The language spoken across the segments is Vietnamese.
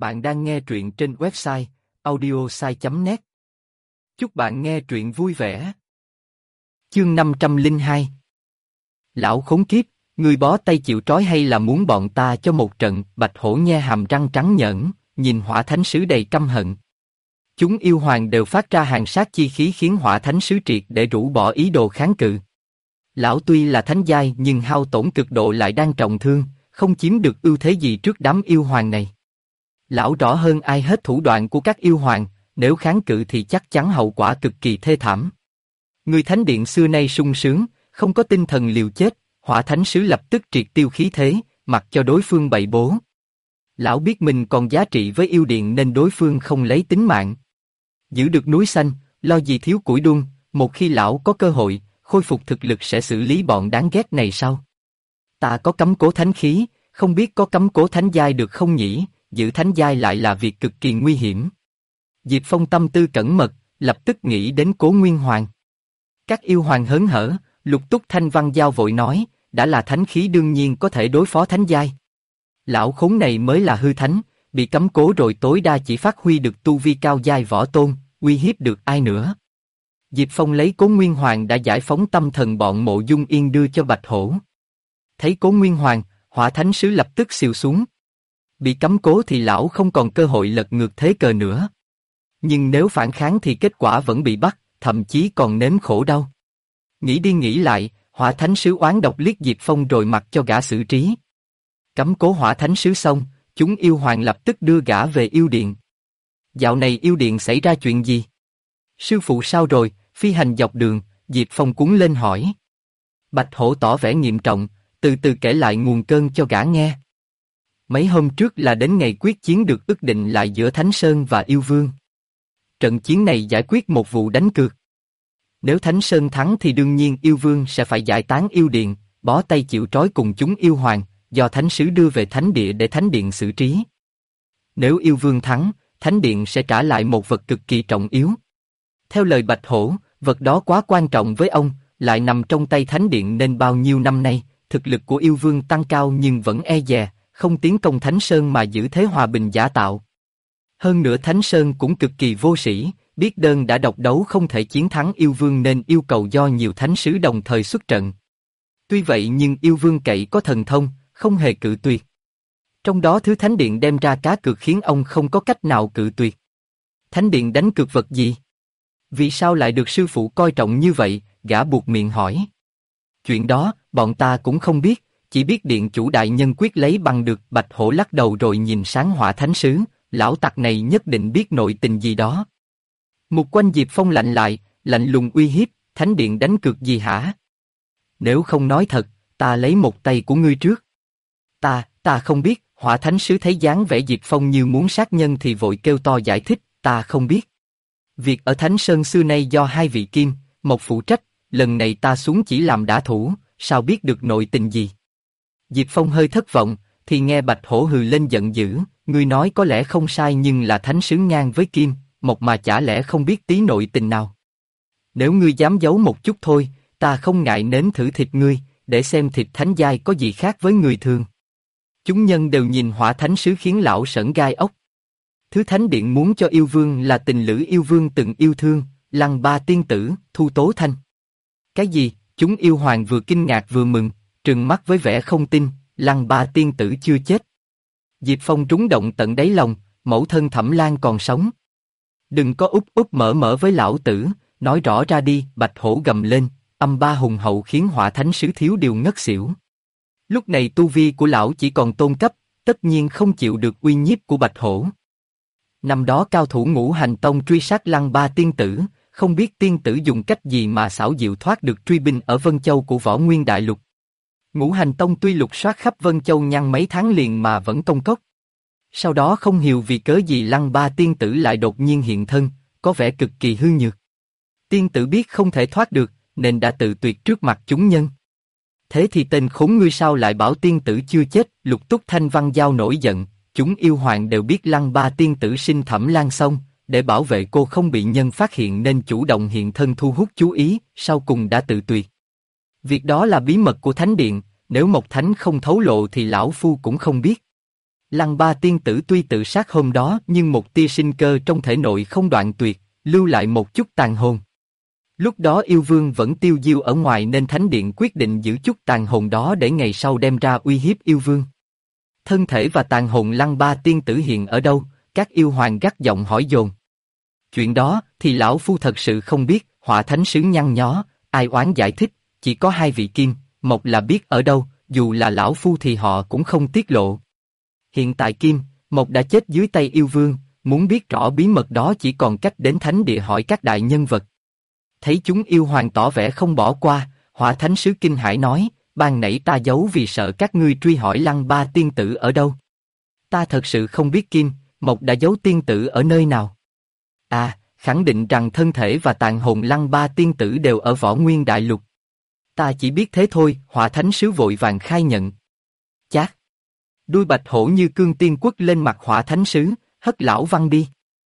Bạn đang nghe truyện trên website audiosai.net. Chúc bạn nghe truyện vui vẻ. Chương 502. Lão khốn kiếp, ngươi bó tay chịu trói hay là muốn bọn ta cho một trận? Bạch Hổ nhe hàm răng trắng nhởn, nhìn Hỏa Thánh Sứ đầy căm hận. Chúng yêu hoàng đều phát ra hàng sát chi khí khiến Hỏa Thánh Sứ triệt để rũ bỏ ý đồ kháng cự. Lão tuy là thánh giai nhưng hao tổn cực độ lại đang trọng thương, không chiếm được ưu thế gì trước đám yêu hoàng này. Lão rõ hơn ai hết thủ đoạn của các yêu hoàng, nếu kháng cự thì chắc chắn hậu quả cực kỳ thê thảm. Người thánh điện xưa nay sung sướng, không có tinh thần liều chết, Hỏa Thánh Sứ lập tức triệt tiêu khí thế, mặc cho đối phương bày bố. Lão biết mình còn giá trị với yêu điện nên đối phương không lấy tính mạng. Giữ được núi xanh, lo gì thiếu củi đun, một khi lão có cơ hội, khôi phục thực lực sẽ xử lý bọn đáng ghét này sau. Ta có cấm cố thánh khí, không biết có cấm cố thánh giai được không nhỉ? Giữ thánh giai lại là việc cực kỳ nguy hiểm. Diệp Phong tâm tư cẩn mật, lập tức nghĩ đến Cố Nguyên Hoàng. Các yêu hoàng hớn hở, Lục Túc Thanh Văn Giao vội nói, đã là thánh khí đương nhiên có thể đối phó thánh giai. Lão khốn này mới là hư thánh, bị cấm cố rồi tối đa chỉ phát huy được tu vi cao giai võ tôn, uy hiếp được ai nữa. Diệp Phong lấy Cố Nguyên Hoàng đã giải phóng tâm thần bọn Mộ Dung Yên đưa cho Bạch Hổ. Thấy Cố Nguyên Hoàng, Hỏa Thánh Sứ lập tức xìu xuống. Bị cấm cố thì lão không còn cơ hội lật ngược thế cờ nữa. Nhưng nếu phản kháng thì kết quả vẫn bị bắt, thậm chí còn nếm khổ đau. Nghĩ đi nghĩ lại, Hỏa Thánh Sứ oán độc liếc Diệp Phong rồi mặc cho gã xử trí. Cấm cố Hỏa Thánh Sứ xong, chúng yêu hoàng lập tức đưa gã về yêu điện. Dạo này yêu điện xảy ra chuyện gì? Sư phụ sao rồi? Phi hành dọc đường, Diệp Phong cuống lên hỏi. Bạch Hổ tỏ vẻ nghiêm trọng, từ từ kể lại nguồn cơn cho gã nghe. Mấy hôm trước là đến ngày quyết chiến được ước định lại giữa Thánh Sơn và Yêu Vương. Trận chiến này giải quyết một vụ đánh cược. Nếu Thánh Sơn thắng thì đương nhiên Yêu Vương sẽ phải giải tán yêu điện, bó tay chịu trói cùng chúng yêu hoàng, do Thánh Sứ đưa về Thánh Địa để Thánh Điện xử trí. Nếu Yêu Vương thắng, Thánh Điện sẽ trả lại một vật cực kỳ trọng yếu. Theo lời Bạch Hổ, vật đó quá quan trọng với ông, lại nằm trong tay Thánh Điện nên bao nhiêu năm nay, thực lực của Yêu Vương tăng cao nhưng vẫn e dè, không tiến công Thánh Sơn mà giữ thế hòa bình giả tạo. Hơn nữa Thánh Sơn cũng cực kỳ vô sĩ, biết đơn đã độc đấu không thể chiến thắng Yêu Vương nên yêu cầu do nhiều Thánh Sứ đồng thời xuất trận. Tuy vậy nhưng Yêu Vương cậy có thần thông, không hề cự tuyệt. Trong đó thứ Thánh Điện đem ra cá cược khiến ông không có cách nào cự tuyệt. Thánh Điện đánh cược vật gì? Vì sao lại được sư phụ coi trọng như vậy? Gã buộc miệng hỏi. Chuyện đó, bọn ta cũng không biết. Chỉ biết điện chủ đại nhân quyết lấy bằng được. Bạch Hổ lắc đầu rồi nhìn sáng Hỏa Thánh Sứ, lão tặc này nhất định biết nội tình gì đó. Một quanh Diệp Phong lạnh lại, lạnh lùng uy hiếp, Thánh Điện đánh cược gì hả? Nếu không nói thật, ta lấy một tay của ngươi trước. Ta không biết. Hỏa Thánh Sứ thấy dáng vẻ Diệp Phong như muốn sát nhân thì vội kêu to giải thích, ta không biết. Việc ở Thánh Sơn xưa nay do hai vị Kim, Mộc phụ trách, lần này ta xuống chỉ làm đả thủ, sao biết được nội tình gì? Diệp Phong hơi thất vọng, thì nghe Bạch Hổ hừ lên giận dữ, ngươi nói có lẽ không sai nhưng là Thánh Sứ ngang với Kim, Mộc mà chả lẽ không biết tí nội tình nào? Nếu ngươi dám giấu một chút thôi, ta không ngại nếm thử thịt ngươi, để xem thịt thánh giai có gì khác với người thường. Chúng nhân đều nhìn Hỏa Thánh Sứ khiến lão sởn gai ốc. Thứ Thánh Điện muốn cho Yêu Vương là tình lữ Yêu Vương từng yêu thương, Lăng Ba tiên tử, Thu Tố Thanh. Cái gì? Chúng yêu hoàng vừa kinh ngạc vừa mừng, trừng mắt với vẻ không tin, Lăng Ba tiên tử chưa chết. Diệp Phong trúng động tận đáy lòng, mẫu thân Thẩm Lan còn sống. Đừng có úp úp mở với lão tử, nói rõ ra đi. Bạch Hổ gầm lên, âm ba hùng hậu khiến Hỏa Thánh Sứ thiếu điều ngất xỉu. Lúc này tu vi của lão chỉ còn tôn cấp, tất nhiên không chịu được uy nhiếp của Bạch Hổ. Năm đó cao thủ Ngũ Hành Tông truy sát Lăng Ba tiên tử, không biết tiên tử dùng cách gì mà xảo diệu thoát được truy binh ở Vân Châu của Võ Nguyên Đại Lục. Ngũ Hành Tông tuy lục soát khắp Vân Châu nhăn mấy tháng liền mà vẫn công cốc. Sau đó không hiểu vì cớ gì Lăng Ba tiên tử lại đột nhiên hiện thân, có vẻ cực kỳ hư nhược. Tiên tử biết không thể thoát được, nên đã tự tuyệt trước mặt chúng nhân. Thế thì tên khốn ngươi sao lại bảo tiên tử chưa chết? Lục Túc Thanh Văn Giao nổi giận, chúng yêu hoàng đều biết Lăng Ba tiên tử sinh Thẩm Lan xong, để bảo vệ cô không bị nhân phát hiện nên chủ động hiện thân thu hút chú ý, sau cùng đã tự tuyệt. Việc đó là bí mật của Thánh Điện, nếu Mộc Thánh không thấu lộ thì lão phu cũng không biết. Lăng Ba tiên tử tuy tự sát hôm đó nhưng một tia sinh cơ trong thể nội không đoạn tuyệt, lưu lại một chút tàn hồn. Lúc đó yêu vương vẫn tiêu diêu ở ngoài nên Thánh Điện quyết định giữ chút tàn hồn đó để ngày sau đem ra uy hiếp yêu vương. Thân thể và tàn hồn Lăng Ba tiên tử hiện ở đâu? Các yêu hoàng gắt giọng hỏi dồn. Chuyện đó thì lão phu thật sự không biết, Hỏa Thánh sứ nhăn nhó, ai oán giải thích, chỉ có hai vị Kim, Mộc là biết ở đâu, dù là lão phu thì họ cũng không tiết lộ. Hiện tại Kim, Mộc đã chết dưới tay yêu vương, muốn biết rõ bí mật đó chỉ còn cách đến Thánh Địa hỏi các đại nhân vật. Thấy chúng yêu hoàng tỏ vẻ không bỏ qua, Hỏa Thánh sứ kinh hãi nói, ban nãy ta giấu vì sợ các ngươi truy hỏi Lăng Ba tiên tử ở đâu. Ta thật sự không biết Kim, Mộc đã giấu tiên tử ở nơi nào. À, khẳng định rằng thân thể và tàn hồn Lăng Ba tiên tử đều ở Võ Nguyên Đại Lục. Ta chỉ biết thế thôi, Hỏa Thánh sứ vội vàng khai nhận. Chát! Đuôi bạch hổ như cương tiên quất lên mặt Hỏa Thánh sứ, hất lão văng đi.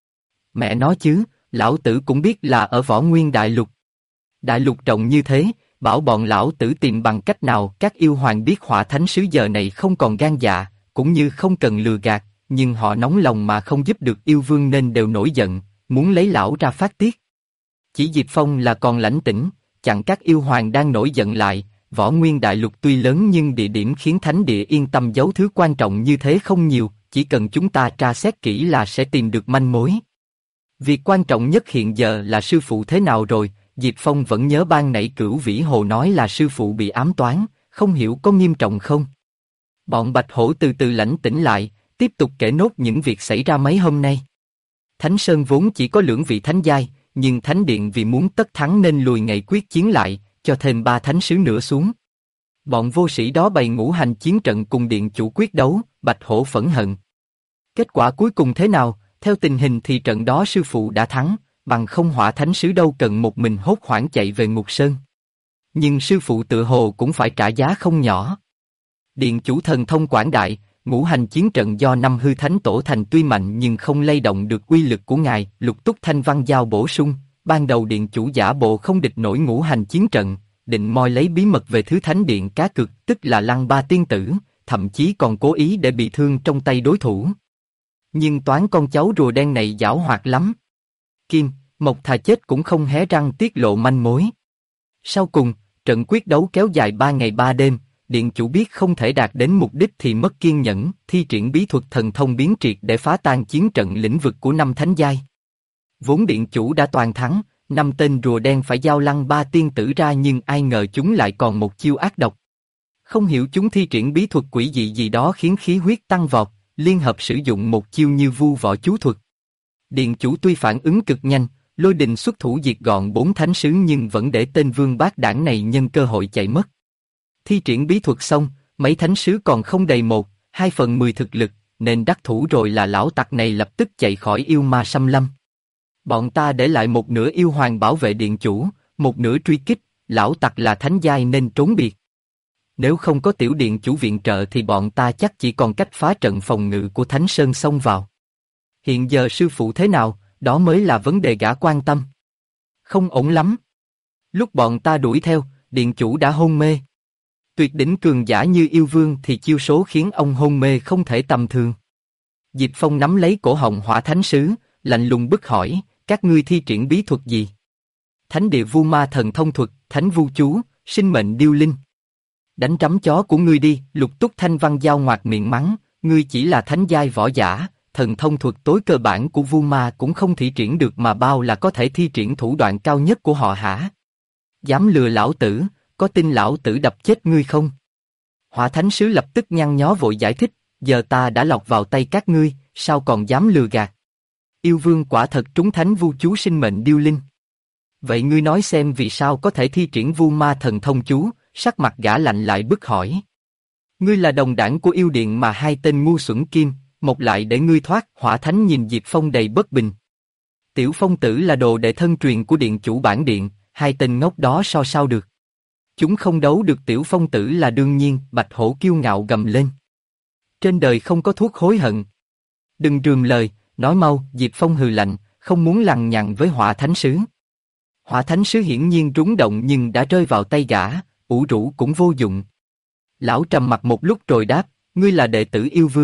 Mẹ nói chứ, lão tử cũng biết là ở Võ Nguyên Đại Lục. Đại lục rộng như thế, bảo bọn lão tử tìm bằng cách nào. Các yêu hoàng biết Hỏa Thánh sứ giờ này không còn gan dạ, cũng như không cần lừa gạt, nhưng họ nóng lòng mà không giúp được yêu vương nên đều nổi giận, muốn lấy lão ra phát tiết. Chỉ Diệp Phong là còn lãnh tĩnh, chặn các yêu hoàng đang nổi giận lại. Võ Nguyên Đại Lục tuy lớn nhưng địa điểm khiến Thánh Địa yên tâm giấu thứ quan trọng như thế không nhiều, chỉ cần chúng ta tra xét kỹ là sẽ tìm được manh mối. Việc quan trọng nhất hiện giờ là sư phụ thế nào rồi. Diệp Phong vẫn nhớ ban nãy Cửu Vĩ Hồ nói là sư phụ bị ám toán, không hiểu có nghiêm trọng không. Bọn Bạch Hổ từ từ lãnh tĩnh lại, tiếp tục kể nốt những việc xảy ra mấy hôm nay. Thánh Sơn vốn chỉ có lưỡng vị thánh giai, nhưng Thánh Điện vì muốn tất thắng nên lùi ngày quyết chiến lại, cho thêm 3 thánh sứ nữa xuống. Bọn vô sĩ đó bày ngũ hành chiến trận cùng Điện chủ quyết đấu, Bạch Hổ phẫn hận. Kết quả cuối cùng thế nào? Theo tình hình thì trận đó sư phụ đã thắng, bằng không Hỏa Thánh sứ đâu cần một mình hốt hoảng chạy về Ngục Sơn. Nhưng sư phụ tự hồ cũng phải trả giá không nhỏ. Điện chủ thần thông quảng đại, ngũ hành chiến trận do 5 hư thánh tổ thành tuy mạnh nhưng không lay động được uy lực của ngài. Lục Túc Thanh Văn Giao bổ sung, ban đầu điện chủ giả bộ không địch nổi ngũ hành chiến trận, định moi lấy bí mật về thứ thánh điện cá cược, tức là Lăng Ba tiên tử, thậm chí còn cố ý để bị thương trong tay đối thủ. Nhưng toán con cháu rùa đen này giảo hoạt lắm. Kim, Mộc thà chết cũng không hé răng tiết lộ manh mối. Sau cùng, trận quyết đấu kéo dài 3 ngày 3 đêm, điện chủ biết không thể đạt đến mục đích thì mất kiên nhẫn, thi triển bí thuật thần thông biến triệt để phá tan chiến trận lĩnh vực của 5 thánh giai. Vốn điện chủ đã toàn thắng, 5 tên rùa đen phải giao Lăng Ba tiên tử ra nhưng ai ngờ chúng lại còn một chiêu ác độc. Không hiểu chúng thi triển bí thuật quỷ dị gì đó khiến khí huyết tăng vọt, liên hợp sử dụng một chiêu như vu võ chú thuật. Điện chủ tuy phản ứng cực nhanh, lôi đình xuất thủ diệt gọn 4 thánh sứ nhưng vẫn để tên vương bát đảng này nhân cơ hội chạy mất. Thi triển bí thuật xong, mấy thánh sứ còn không đầy 1/2/10 thực lực, nên đắc thủ rồi là lão tặc này lập tức chạy khỏi yêu ma xâm lâm. Bọn ta để lại một nửa yêu hoàng bảo vệ điện chủ, một nửa truy kích, lão tặc là thánh giai nên trốn biệt. Nếu không có tiểu điện chủ viện trợ thì bọn ta chắc chỉ còn cách phá trận phòng ngự của Thánh Sơn xông vào. Hiện giờ sư phụ thế nào, đó mới là vấn đề gã quan tâm. Không ổn lắm. Lúc bọn ta đuổi theo, điện chủ đã hôn mê. Tuyệt đỉnh cường giả như yêu vương thì chiêu số khiến ông hôn mê không thể tầm thường. Diệp Phong nắm lấy cổ họng Hỏa Thánh sứ, lạnh lùng bức hỏi, các ngươi thi triển bí thuật gì? Thánh địa vu ma thần thông thuật, thánh vu chú, sinh mệnh điêu linh. Đánh trắm chó của ngươi đi, Lục Túc Thanh Văn Giao ngoạc miệng mắng, ngươi chỉ là thánh giai võ giả, thần thông thuật tối cơ bản của vu ma cũng không thi triển được mà bao là có thể thi triển thủ đoạn cao nhất của họ hả? Dám lừa lão tử, có tin lão tử đập chết ngươi không? Hỏa Thánh sứ lập tức nhăn nhó vội giải thích, giờ ta đã lọt vào tay các ngươi, sao còn dám lừa gạt? Yêu vương quả thật trúng thánh vu chú sinh mệnh điêu linh. Vậy ngươi nói xem vì sao có thể thi triển vu ma thần thông chú? Sắc mặt gã lạnh lại bức hỏi. Ngươi là đồng đảng của yêu điện mà hai tên ngu xuẩn Kim, Mộc lại để ngươi thoát. Hỏa Thánh nhìn Diệp Phong đầy bất bình. Tiểu Phong tử là đồ đệ thân truyền của điện chủ bản điện, hai tên ngốc đó so sao được? Chúng không đấu được Tiểu Phong tử là đương nhiên. Bạch Hổ kiêu ngạo gầm lên. Trên đời không có thuốc hối hận. Đừng rườm lời, nói mau. Diệp Phong hừ lạnh, không muốn lằng nhằng với Hỏa Thánh sứ. Hỏa Thánh sứ hiển nhiên rúng động nhưng đã rơi vào tay gã, ủ rũ cũng vô dụng. Lão trầm mặt một lúc rồi đáp, ngươi là đệ tử yêu vương,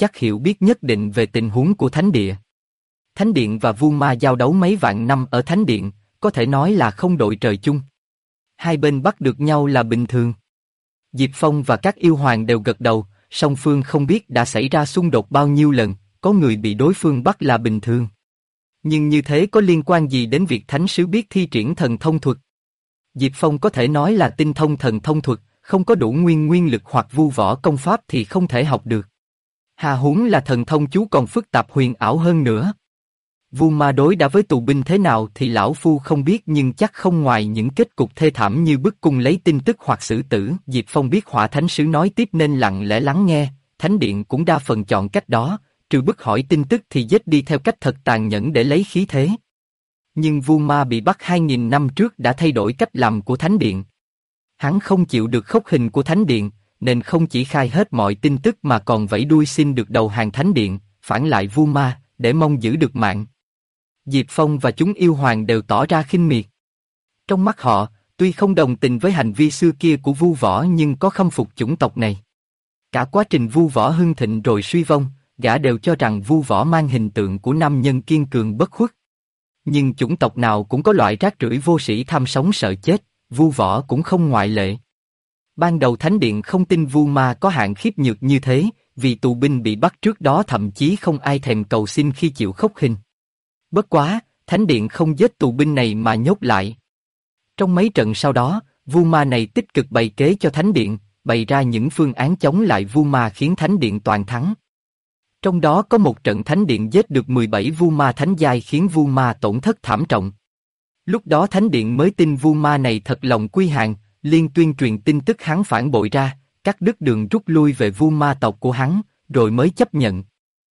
chắc hiểu biết nhất định về tình huống của Thánh Địa. Thánh Điện và Vu Ma giao đấu mấy vạn năm ở Thánh Điện, có thể nói là không đội trời chung. Hai bên bắt được nhau là bình thường. Diệp Phong và các yêu hoàng đều gật đầu, song phương không biết đã xảy ra xung đột bao nhiêu lần, có người bị đối phương bắt là bình thường. Nhưng như thế có liên quan gì đến việc thánh sứ biết thi triển thần thông thuật? Diệp Phong có thể nói là tinh thông thần thông thuật, không có đủ nguyên lực hoặc vu võ công pháp thì không thể học được. Hà huống là thần thông chú còn phức tạp huyền ảo hơn nữa. Vu Ma đối đã với tù binh thế nào thì lão phu không biết, nhưng chắc không ngoài những kết cục thê thảm như bức cung lấy tin tức hoặc xử tử. Diệp Phong biết Hỏa Thánh Sứ nói tiếp nên lặng lẽ lắng nghe, Thánh Điện cũng đa phần chọn cách đó, trừ bức hỏi tin tức thì giết đi theo cách thật tàn nhẫn để lấy khí thế. Nhưng Vu Ma bị bắt 2000 năm trước đã thay đổi cách làm của Thánh Điện. Hắn không chịu được khốc hình của Thánh Điện, nên không chỉ khai hết mọi tin tức mà còn vẫy đuôi xin được đầu hàng Thánh Điện, phản lại Vu Ma, để mong giữ được mạng. Diệp Phong và chúng yêu hoàng đều tỏ ra khinh miệt. Trong mắt họ, tuy không đồng tình với hành vi xưa kia của Vu Võ nhưng có khâm phục chủng tộc này. Cả quá trình Vu Võ hưng thịnh rồi suy vong, gã đều cho rằng Vu Võ mang hình tượng của nam nhân kiên cường bất khuất. Nhưng chủng tộc nào cũng có loại rác rưởi vô sĩ tham sống sợ chết, Vu Võ cũng không ngoại lệ. Ban đầu Thánh Điện không tin Vu Ma có hạng khiếp nhược như thế, vì tù binh bị bắt trước đó thậm chí không ai thèm cầu xin khi chịu khốc hình. Bất quá, Thánh Điện không giết tù binh này mà nhốt lại. Trong mấy trận sau đó, Vu Ma này tích cực bày kế cho Thánh Điện, bày ra những phương án chống lại Vu Ma khiến Thánh Điện toàn thắng. Trong đó có một trận Thánh Điện giết được 17 Vu Ma thánh giai khiến Vu Ma tổn thất thảm trọng. Lúc đó Thánh Điện mới tin Vu Ma này thật lòng quy hàng, liên tuyên truyền tin tức hắn phản bội ra, cắt đứt đường rút lui về Vu Ma tộc của hắn, rồi mới chấp nhận.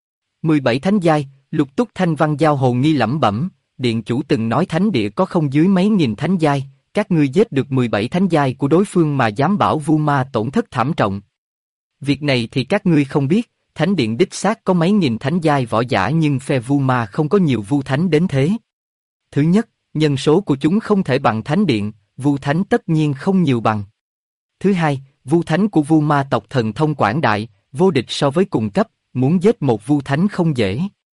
17 thánh giai, Lục Túc Thanh Văn giao hồ nghi lẩm bẩm, Điện chủ từng nói Thánh Địa có không dưới mấy nghìn thánh giai, các ngươi giết được 17 thánh giai của đối phương mà dám bảo Vu Ma tổn thất thảm trọng. Việc này thì các ngươi không biết, Thánh Điện đích xác có mấy nghìn thánh giai võ giả nhưng phe Vu Ma không có nhiều Vu Thánh đến thế. Thứ nhất, nhân số của chúng không thể bằng Thánh Điện, Vu Thánh tất nhiên không nhiều bằng. Thứ hai, Vu Thánh của Vu Ma tộc thần thông quảng đại, vô địch so với cùng cấp, muốn giết một Vu Thánh không dễ.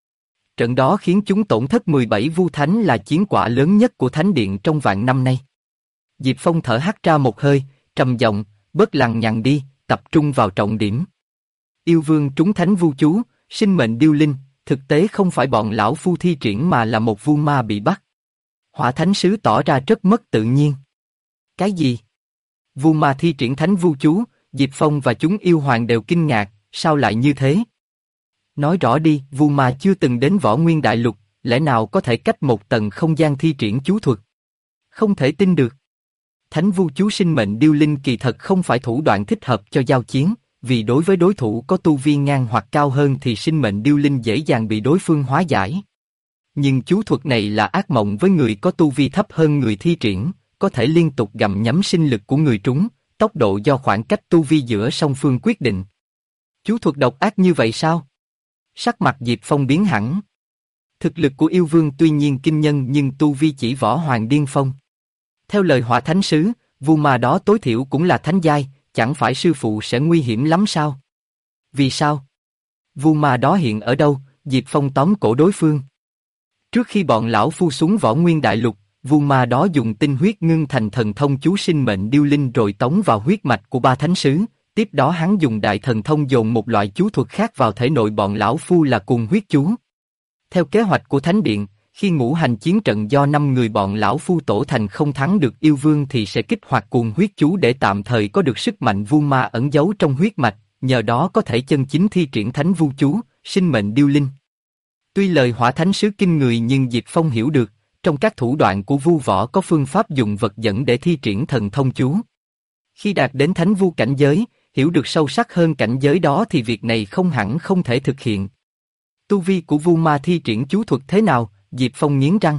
Trận đó khiến chúng tổn thất 17 Vu Thánh là chiến quả lớn nhất của Thánh Điện trong vạn năm nay. Diệp Phong thở hắt ra một hơi, trầm giọng, bớt lằng nhằng đi, tập trung vào trọng điểm. Yêu vương trúng thánh vu chú, sinh mệnh điêu linh, thực tế không phải bọn lão phu thi triển mà là một Vu Ma bị bắt. Hỏa Thánh Sứ tỏ ra rất mất tự nhiên. Cái gì? Vu Ma thi triển thánh vu chú, Diệp Phong và chúng yêu hoàng đều kinh ngạc, sao lại như thế? Nói rõ đi, Vu Ma chưa từng đến Võ Nguyên Đại Lục, lẽ nào có thể cách một tầng không gian thi triển chú thuật? Không thể tin được. Thánh vu chú sinh mệnh điêu linh kỳ thật không phải thủ đoạn thích hợp cho giao chiến, vì đối với đối thủ có tu vi ngang hoặc cao hơn thì sinh mệnh điêu linh dễ dàng bị đối phương hóa giải. Nhưng chú thuật này là ác mộng với người có tu vi thấp hơn người thi triển, có thể liên tục gặm nhấm sinh lực của người trúng, tốc độ do khoảng cách tu vi giữa song phương quyết định. Chú thuật độc ác như vậy sao? Sắc mặt Diệp Phong biến hẳn. Thực lực của yêu vương tuy nhiên kinh nhân nhưng tu vi chỉ võ hoàng điên phong. Theo lời Hỏa Thánh Sứ, Vu Ma đó tối thiểu cũng là thánh giai, chẳng phải sư phụ sẽ nguy hiểm lắm sao? Vì sao? Vu Ma đó hiện ở đâu? Diệp Phong tóm cổ đối phương. Trước khi bọn lão phu xuống Võ Nguyên Đại Lục, Vu Ma đó dùng tinh huyết ngưng thành thần thông chú sinh mệnh điêu linh rồi tống vào huyết mạch của ba thánh sứ. Tiếp đó hắn dùng đại thần thông dồn một loại chú thuật khác vào thể nội bọn lão phu là cuồng huyết chú. Theo kế hoạch của Thánh Điện, khi ngũ hành chiến trận do 5 người bọn lão phu tổ thành không thắng được yêu vương thì sẽ kích hoạt cuồng huyết chú để tạm thời có được sức mạnh Vu Ma ẩn giấu trong huyết mạch, nhờ đó có thể chân chính thi triển thánh vu chú, sinh mệnh điêu linh. Tuy lời Hỏa Thánh Sứ kinh người nhưng Diệp Phong hiểu được, trong các thủ đoạn của Vu Võ có phương pháp dùng vật dẫn để thi triển thần thông chú. Khi đạt đến thánh vu cảnh giới, hiểu được sâu sắc hơn cảnh giới đó thì việc này không hẳn không thể thực hiện. Tu vi của Vu Ma thi triển chú thuật thế nào? Diệp Phong nghiến răng.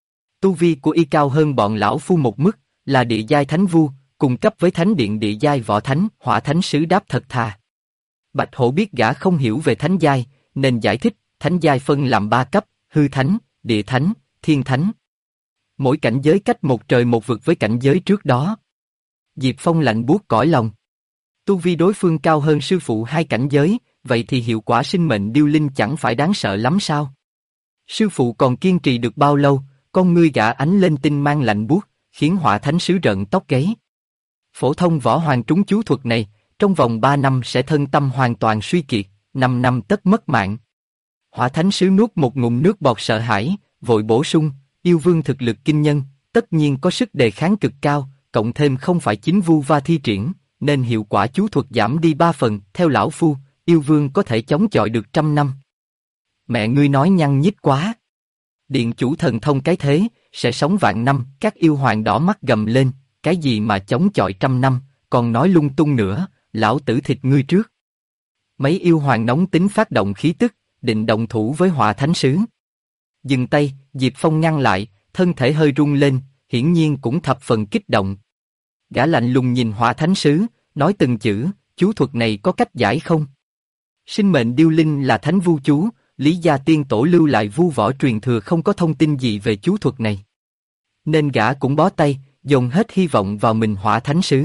Tu vi của y cao hơn bọn lão phu một mức, là địa giai thánh vu, cùng cấp với Thánh Điện địa giai võ thánh. Hỏa Thánh Sứ đáp thật thà. Bạch Hổ biết gã không hiểu về thánh giai, nên giải thích, thánh giai phân làm 3 cấp, hư thánh, địa thánh, thiên thánh. Mỗi cảnh giới cách một trời một vực với cảnh giới trước đó. Diệp Phong lạnh buốt cõi lòng. Tu vi đối phương cao hơn sư phụ 2 cảnh giới, vậy thì hiệu quả sinh mệnh điêu linh chẳng phải đáng sợ lắm sao? Sư phụ còn kiên trì được bao lâu, con ngươi gã ánh lên tinh mang lạnh buốt, khiến hỏa thánh sứ rợn tóc gáy. Phổ thông võ hoàng trúng chú thuật này, trong vòng 3 năm sẽ thân tâm hoàn toàn suy kiệt, 5 năm tất mất mạng. Hỏa thánh sứ nuốt một ngụm nước bọt sợ hãi, vội bổ sung, yêu vương thực lực kinh nhân, tất nhiên có sức đề kháng cực cao, cộng thêm không phải chính vu va thi triển, nên hiệu quả chú thuật giảm đi 3 phần, theo lão phu, yêu vương có thể chống chọi được 100 năm. Mẹ ngươi nói nhăng nhít quá. Điện chủ thần thông cái thế, sẽ sống vạn năm, các yêu hoàng đỏ mắt gầm lên, cái gì mà chống chọi 100 năm, còn nói lung tung nữa, lão tử thịt ngươi trước. Mấy yêu hoàng nóng tính phát động khí tức, định động thủ với hỏa thánh sứ. Dừng tay, Diệp Phong ngăn lại, thân thể hơi rung lên, hiển nhiên cũng thập phần kích động. Gã lạnh lùng nhìn hỏa thánh sứ, nói từng chữ, chú thuật này có cách giải không? Sinh mệnh điêu linh là thánh vu chú, Lý gia tiên tổ lưu lại vu võ truyền thừa không có thông tin gì về chú thuật này. Nên gã cũng bó tay, dồn hết hy vọng vào mình hỏa thánh sứ.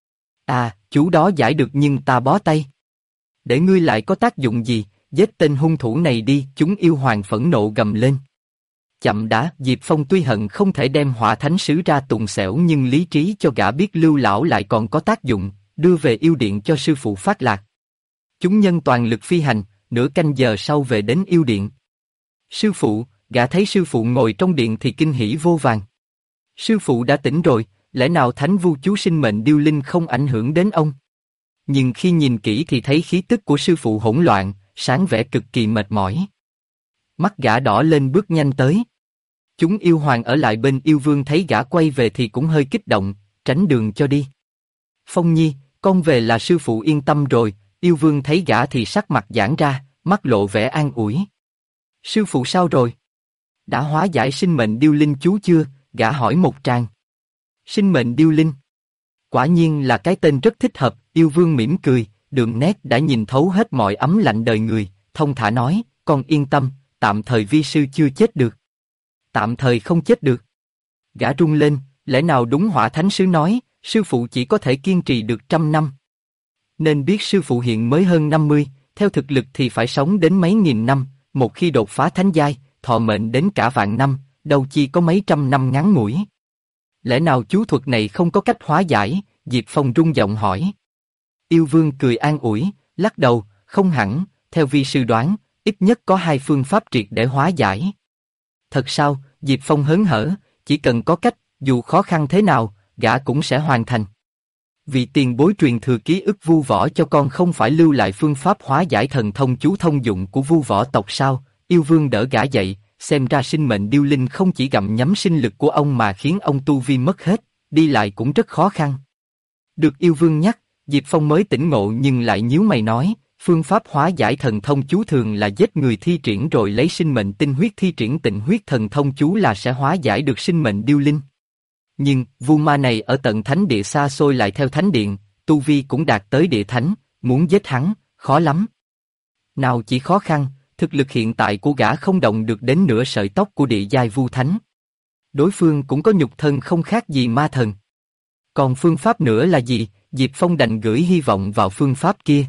À, chú đó giải được nhưng ta bó tay. Để ngươi lại có tác dụng gì, giết tên hung thủ này đi, chúng yêu hoàng phẫn nộ gầm lên. Chậm đã, Diệp Phong tuy hận không thể đem hỏa thánh sứ ra tùng xẻo nhưng lý trí cho gã biết lưu lão lại còn có tác dụng, đưa về yêu điện cho sư phụ phát lạc. Chúng nhân toàn lực phi hành, nửa canh giờ sau về đến yêu điện. Sư phụ, gã thấy sư phụ ngồi trong điện thì kinh hỉ vô vàn. Sư phụ đã tỉnh rồi, lẽ nào thánh vu chú sinh mệnh điêu linh không ảnh hưởng đến ông? Nhưng khi nhìn kỹ thì thấy khí tức của sư phụ hỗn loạn, sáng vẻ cực kỳ mệt mỏi. Mắt gã đỏ lên bước nhanh tới. Chúng yêu hoàng ở lại bên yêu vương thấy gã quay về thì cũng hơi kích động, tránh đường cho đi. Phong Nhi, con về là sư phụ yên tâm rồi, yêu vương thấy gã thì sắc mặt giãn ra, mắt lộ vẻ an ủi. Sư phụ sao rồi? Đã hóa giải sinh mệnh điêu linh chú chưa? Gã hỏi một tràng. Sinh mệnh điêu linh. Quả nhiên là cái tên rất thích hợp, yêu vương mỉm cười, đường nét đã nhìn thấu hết mọi ấm lạnh đời người, thông thả nói, con yên tâm, tạm thời vi sư chưa chết được. Tạm thời không chết được. Gã rung lên, lẽ nào đúng hỏa thánh sứ nói, sư phụ chỉ có thể kiên trì được 100 năm. Nên biết sư phụ hiện mới hơn 50, theo thực lực thì phải sống đến mấy nghìn năm, một khi đột phá thánh giai, thọ mệnh đến cả vạn năm, đâu chi có mấy trăm năm ngắn ngủi. Lẽ nào chú thuật này không có cách hóa giải? Diệp Phong rung giọng hỏi. Yêu vương cười an ủi, lắc đầu, không hẳn, theo vi sư đoán, ít nhất có 2 phương pháp triệt để hóa giải. Thật sao? Diệp Phong hớn hở, chỉ cần có cách, dù khó khăn thế nào, gã cũng sẽ hoàn thành. Vì tiền bối truyền thừa ký ức vu võ cho con không phải lưu lại phương pháp hóa giải thần thông chú thông dụng của vu võ tộc sao? Yêu vương đỡ gã dậy, xem ra sinh mệnh điêu linh không chỉ gặm nhấm sinh lực của ông mà khiến ông tu vi mất hết, đi lại cũng rất khó khăn. Được yêu vương nhắc, Diệp Phong mới tỉnh ngộ nhưng lại nhíu mày nói, phương pháp hóa giải thần thông chú thường là giết người thi triển rồi lấy sinh mệnh tinh huyết thi triển tịnh huyết thần thông chú là sẽ hóa giải được sinh mệnh điêu linh. Nhưng, vu ma này ở tận thánh địa xa xôi lại theo thánh điện, tu vi cũng đạt tới địa thánh, muốn giết hắn, khó lắm. Nào chỉ khó khăn, thực lực hiện tại của gã không động được đến nửa sợi tóc của địa giai vu thánh. Đối phương cũng có nhục thân không khác gì ma thần. Còn phương pháp nữa là gì? Diệp Phong đành gửi hy vọng vào phương pháp kia.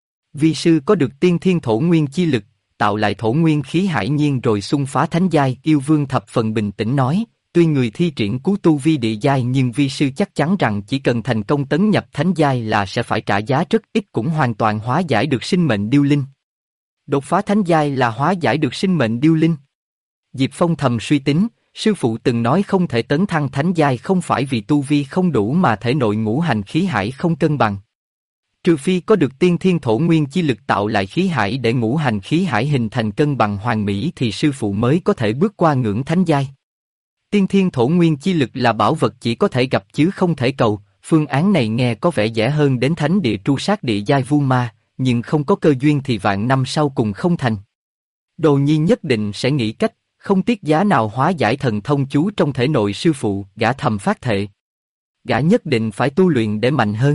Vi sư có được tiên thiên thổ nguyên chi lực, tạo lại thổ nguyên khí hải nhiên rồi xung phá thánh giai. Yêu vương thập phần bình tĩnh nói, tuy người thi triển cú tu vi địa giai nhưng vi sư chắc chắn rằng chỉ cần thành công tấn nhập thánh giai là sẽ phải trả giá rất ít cũng hoàn toàn hóa giải được sinh mệnh điêu linh. Đột phá thánh giai là hóa giải được sinh mệnh điêu linh. Diệp Phong thầm suy tính, sư phụ từng nói không thể tấn thăng thánh giai không phải vì tu vi không đủ mà thể nội ngũ hành khí hải không cân bằng. Trừ phi có được tiên thiên thổ nguyên chi lực tạo lại khí hải để ngũ hành khí hải hình thành cân bằng hoàn mỹ thì sư phụ mới có thể bước qua ngưỡng thánh giai. Tiên thiên thổ nguyên chi lực là bảo vật chỉ có thể gặp chứ không thể cầu, phương án này nghe có vẻ dễ hơn đến thánh địa tru sát địa giai vu ma, nhưng không có cơ duyên thì vạn năm sau cùng không thành. Đồ Nhi nhất định sẽ nghĩ cách, không tiếc giá nào hóa giải thần thông chú trong thể nội sư phụ, gã thầm phát thệ. Gã nhất định phải tu luyện để mạnh hơn.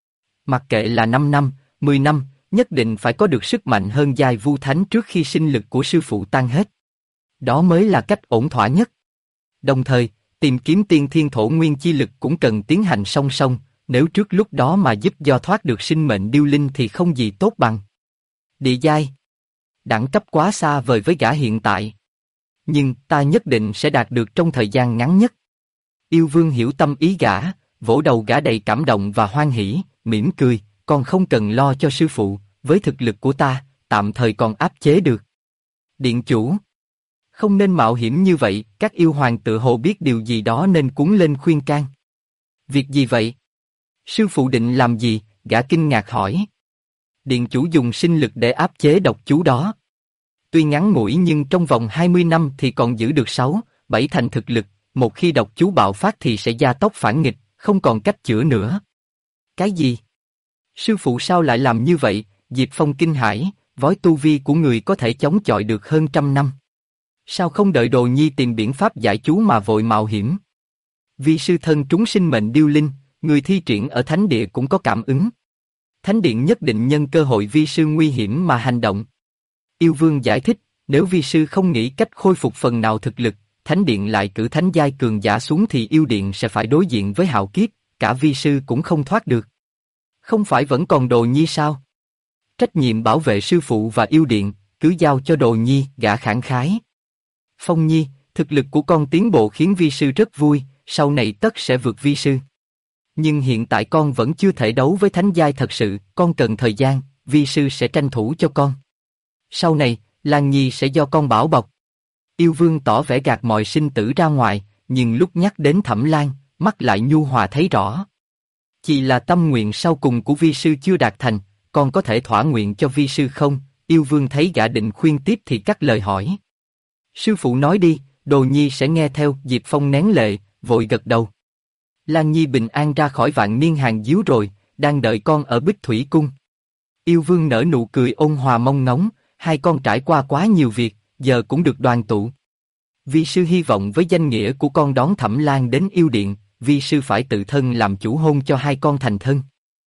Mặc kệ là 5 năm, 10 năm, nhất định phải có được sức mạnh hơn giai vu thánh trước khi sinh lực của sư phụ tan hết. Đó mới là cách ổn thỏa nhất. Đồng thời, tìm kiếm tiên thiên thổ nguyên chi lực cũng cần tiến hành song song, nếu trước lúc đó mà giúp do thoát được sinh mệnh điêu linh thì không gì tốt bằng. Địa giai. Đẳng cấp quá xa vời với gã hiện tại. Nhưng ta nhất định sẽ đạt được trong thời gian ngắn nhất. Yêu vương hiểu tâm ý gã, vỗ đầu gã đầy cảm động và hoan hỉ, mỉm cười, con không cần lo cho sư phụ, với thực lực của ta, tạm thời còn áp chế được. Điện chủ. Không nên mạo hiểm như vậy, các yêu hoàng tự hồ biết điều gì đó nên cuống lên khuyên can. Việc gì vậy? Sư phụ định làm gì? Gã kinh ngạc hỏi. Điện chủ dùng sinh lực để áp chế độc chú đó. Tuy ngắn ngủi nhưng trong vòng 20 năm thì còn giữ được 6, 7 thành thực lực, một khi độc chú bạo phát thì sẽ gia tốc phản nghịch, không còn cách chữa nữa. Cái gì? Sư phụ sao lại làm như vậy? Diệp Phong kinh hãi, vói tu vi của người có thể chống chọi được hơn 100 năm. Sao không đợi Đồ Nhi tìm biện pháp giải chú mà vội mạo hiểm? Vi sư thân trúng sinh mệnh điêu linh, người thi triển ở thánh địa cũng có cảm ứng. Thánh điện nhất định nhân cơ hội vi sư nguy hiểm mà hành động. Yêu vương giải thích, nếu vi sư không nghĩ cách khôi phục phần nào thực lực, thánh điện lại cử thánh giai cường giả xuống thì yêu điện sẽ phải đối diện với hạo kiếp, cả vi sư cũng không thoát được. Không phải vẫn còn Đồ Nhi sao? Trách nhiệm bảo vệ sư phụ và yêu điện, cứ giao cho Đồ Nhi, gã khẳng khái. Phong Nhi, thực lực của con tiến bộ khiến vi sư rất vui, sau này tất sẽ vượt vi sư. Nhưng hiện tại con vẫn chưa thể đấu với thánh giai thật sự, con cần thời gian, vi sư sẽ tranh thủ cho con. Sau này, Lan Nhi sẽ do con bảo bọc. Yêu vương tỏ vẻ gạt mọi sinh tử ra ngoài, nhưng lúc nhắc đến Thẩm Lan, mắt lại nhu hòa thấy rõ. Chỉ là tâm nguyện sau cùng của vi sư chưa đạt thành, con có thể thỏa nguyện cho vi sư không? Yêu vương thấy gã định khuyên tiếp thì cắt lời hỏi. Sư phụ nói đi, Đồ Nhi sẽ nghe theo. Diệp Phong nén lệ, vội gật đầu. Lan Nhi bình an ra khỏi vạn niên hàng díu rồi, đang đợi con ở Bích Thủy Cung. Yêu vương nở nụ cười ôn hòa mong ngóng, hai con trải qua quá nhiều việc, giờ cũng được đoàn tụ. Vi sư hy vọng với danh nghĩa của con đón Thẩm Lan đến yêu điện, vi sư phải tự thân làm chủ hôn cho hai con thành thân.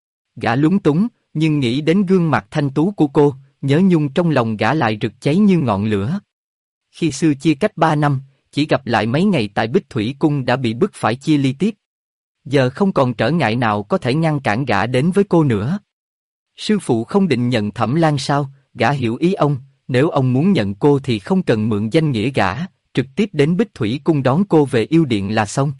Gã lúng túng, nhưng nghĩ đến gương mặt thanh tú của cô, nhớ nhung trong lòng gã lại rực cháy như ngọn lửa. Khi xưa chia cách 3 năm, chỉ gặp lại mấy ngày tại Bích Thủy Cung đã bị bức phải chia ly tiếp. Giờ không còn trở ngại nào có thể ngăn cản gã đến với cô nữa. Sư phụ không định nhận Thẩm Lan sao? Gã hiểu ý ông, nếu ông muốn nhận cô thì không cần mượn danh nghĩa gã, trực tiếp đến Bích Thủy Cung đón cô về yêu điện là xong.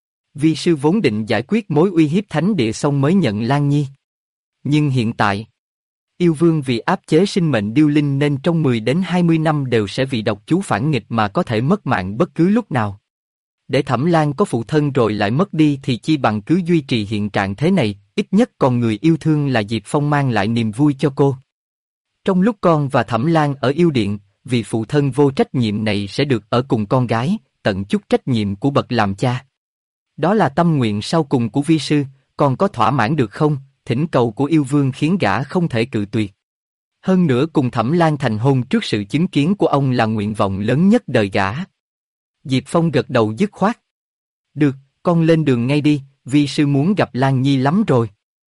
Vi sư vốn định giải quyết mối uy hiếp thánh địa xong mới nhận Lan Nhi. Nhưng hiện tại, yêu vương vì áp chế sinh mệnh điêu linh nên trong 10 đến 20 năm đều sẽ vì độc chú phản nghịch mà có thể mất mạng bất cứ lúc nào. Để Thẩm Lan có phụ thân rồi lại mất đi thì chi bằng cứ duy trì hiện trạng thế này, ít nhất còn người yêu thương là Diệp Phong mang lại niềm vui cho cô. Trong lúc con và Thẩm Lan ở yêu điện, vì phụ thân vô trách nhiệm này sẽ được ở cùng con gái, tận chút trách nhiệm của bậc làm cha. Đó là tâm nguyện sau cùng của vi sư, con có thỏa mãn được không? Thỉnh cầu của yêu vương khiến gã không thể cự tuyệt. Hơn nữa cùng Thẩm Lan thành hôn trước sự chứng kiến của ông là nguyện vọng lớn nhất đời gã. Diệp Phong gật đầu dứt khoát. Được, con lên đường ngay đi, vi sư muốn gặp Lan Nhi lắm rồi.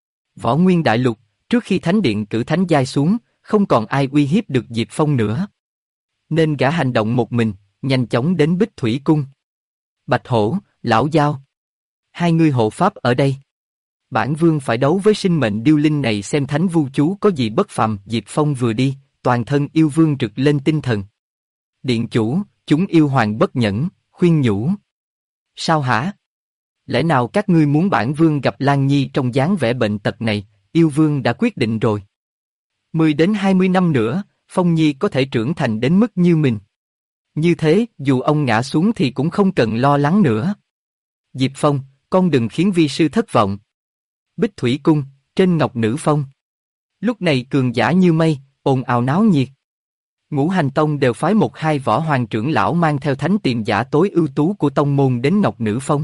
Võ Nguyên Đại Lục, trước khi Thánh Điện cử thánh giai xuống, không còn ai uy hiếp được Diệp Phong nữa. Nên gã hành động một mình, nhanh chóng đến Bích Thủy Cung. Bạch Hổ, Lão Giao. Hai người hộ pháp ở đây. Bản vương phải đấu với sinh mệnh điêu linh này xem thánh vu chú có gì bất phàm. Diệp Phong vừa đi, toàn thân yêu vương rực lên tinh thần. Điện chủ, chúng yêu hoàng bất nhẫn, khuyên nhủ. Sao hả? Lẽ nào các ngươi muốn bản vương gặp Lan Nhi trong dáng vẻ bệnh tật này? Yêu vương đã quyết định rồi. 10 đến 20 năm nữa, Phong Nhi có thể trưởng thành đến mức như mình. Như thế, dù ông ngã xuống thì cũng không cần lo lắng nữa. Diệp Phong, con đừng khiến vi sư thất vọng. Bích Thủy Cung, trên Ngọc Nữ Phong. Lúc này cường giả như mây, ồn ào náo nhiệt. Ngũ Hành Tông đều phái 1-2 võ hoàng trưởng lão mang theo thánh tiềm giả tối ưu tú của tông môn đến Ngọc Nữ Phong.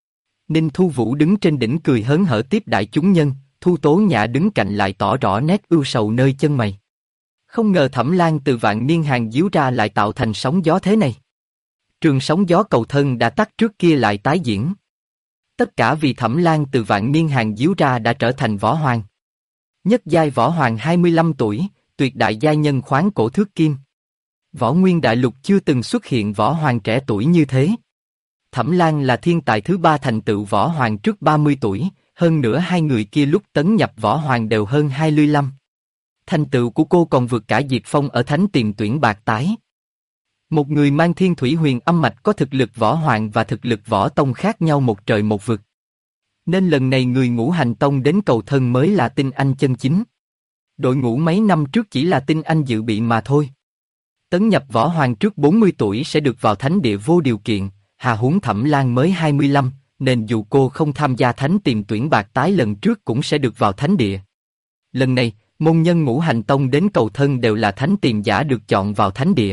Ninh Thu Vũ đứng trên đỉnh cười hớn hở tiếp đại chúng nhân, Thu Tố Nhã đứng cạnh lại tỏ rõ nét ưu sầu nơi chân mày. Không ngờ Thẩm Lan từ vạn niên hàng díu ra lại tạo thành sóng gió thế này. Trường sóng gió cầu thân đã tắt trước kia lại tái diễn. Tất cả vì Thẩm Lan từ vạn niên hàng díu ra đã trở thành võ hoàng. Nhất giai võ hoàng 25 tuổi, tuyệt đại giai nhân khoáng cổ thước kim. Võ Nguyên Đại Lục chưa từng xuất hiện võ hoàng trẻ tuổi như thế. Thẩm Lan là thiên tài thứ 3 thành tựu võ hoàng trước 30 tuổi, hơn nữa hai người kia lúc tấn nhập võ hoàng đều hơn 25. Thành tựu của cô còn vượt cả Diệp Phong ở thánh tiền tuyển bạc tái. Một người mang thiên thủy huyền âm mạch có thực lực võ hoàng và thực lực võ tông khác nhau một trời một vực. Nên lần này người Ngũ Hành Tông đến cầu thân mới là tinh anh chân chính. Đội ngũ mấy năm trước chỉ là tinh anh dự bị mà thôi. Tấn nhập võ hoàng trước 40 tuổi sẽ được vào thánh địa vô điều kiện, hà huống Thẩm Lan mới 25, nên dù cô không tham gia thánh tiền tuyển bạc tái lần trước cũng sẽ được vào thánh địa. Lần này, môn nhân Ngũ Hành Tông đến cầu thân đều là thánh tiền giả được chọn vào thánh địa.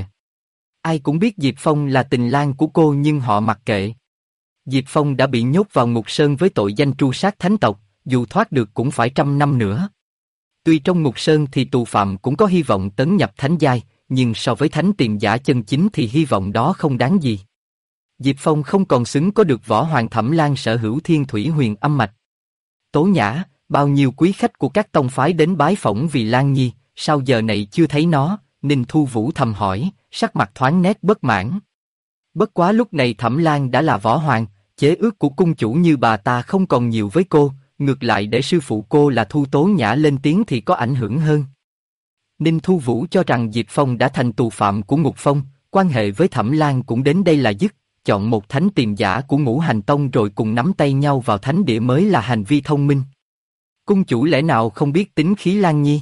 Ai cũng biết Diệp Phong là tình lang của cô nhưng họ mặc kệ. Diệp Phong đã bị nhốt vào ngục sơn với tội danh tru sát thánh tộc, dù thoát được cũng phải 100 năm nữa. Tuy trong ngục sơn thì tù phạm cũng có hy vọng tấn nhập thánh giai, nhưng so với thánh tiền giả chân chính thì hy vọng đó không đáng gì. Diệp Phong không còn xứng có được võ hoàng Thẩm Lan sở hữu thiên thủy huyền âm mạch. Tố Nhã, bao nhiêu quý khách của các tông phái đến bái phỏng vì Lan Nhi, sao giờ này chưa thấy nó? Ninh Thu Vũ thầm hỏi, sắc mặt thoáng nét bất mãn. Bất quá lúc này Thẩm Lan đã là võ hoàng, chế ước của cung chủ như bà ta không còn nhiều với cô, ngược lại để sư phụ cô là Thu Tố Nhã lên tiếng thì có ảnh hưởng hơn. Ninh Thu Vũ cho rằng Diệp Phong đã thành tù phạm của Ngục Phong, quan hệ với Thẩm Lan cũng đến đây là dứt, chọn một thánh tiền giả của Ngũ Hành Tông rồi cùng nắm tay nhau vào thánh địa mới là hành vi thông minh. Cung chủ lẽ nào không biết tính khí Lan Nhi?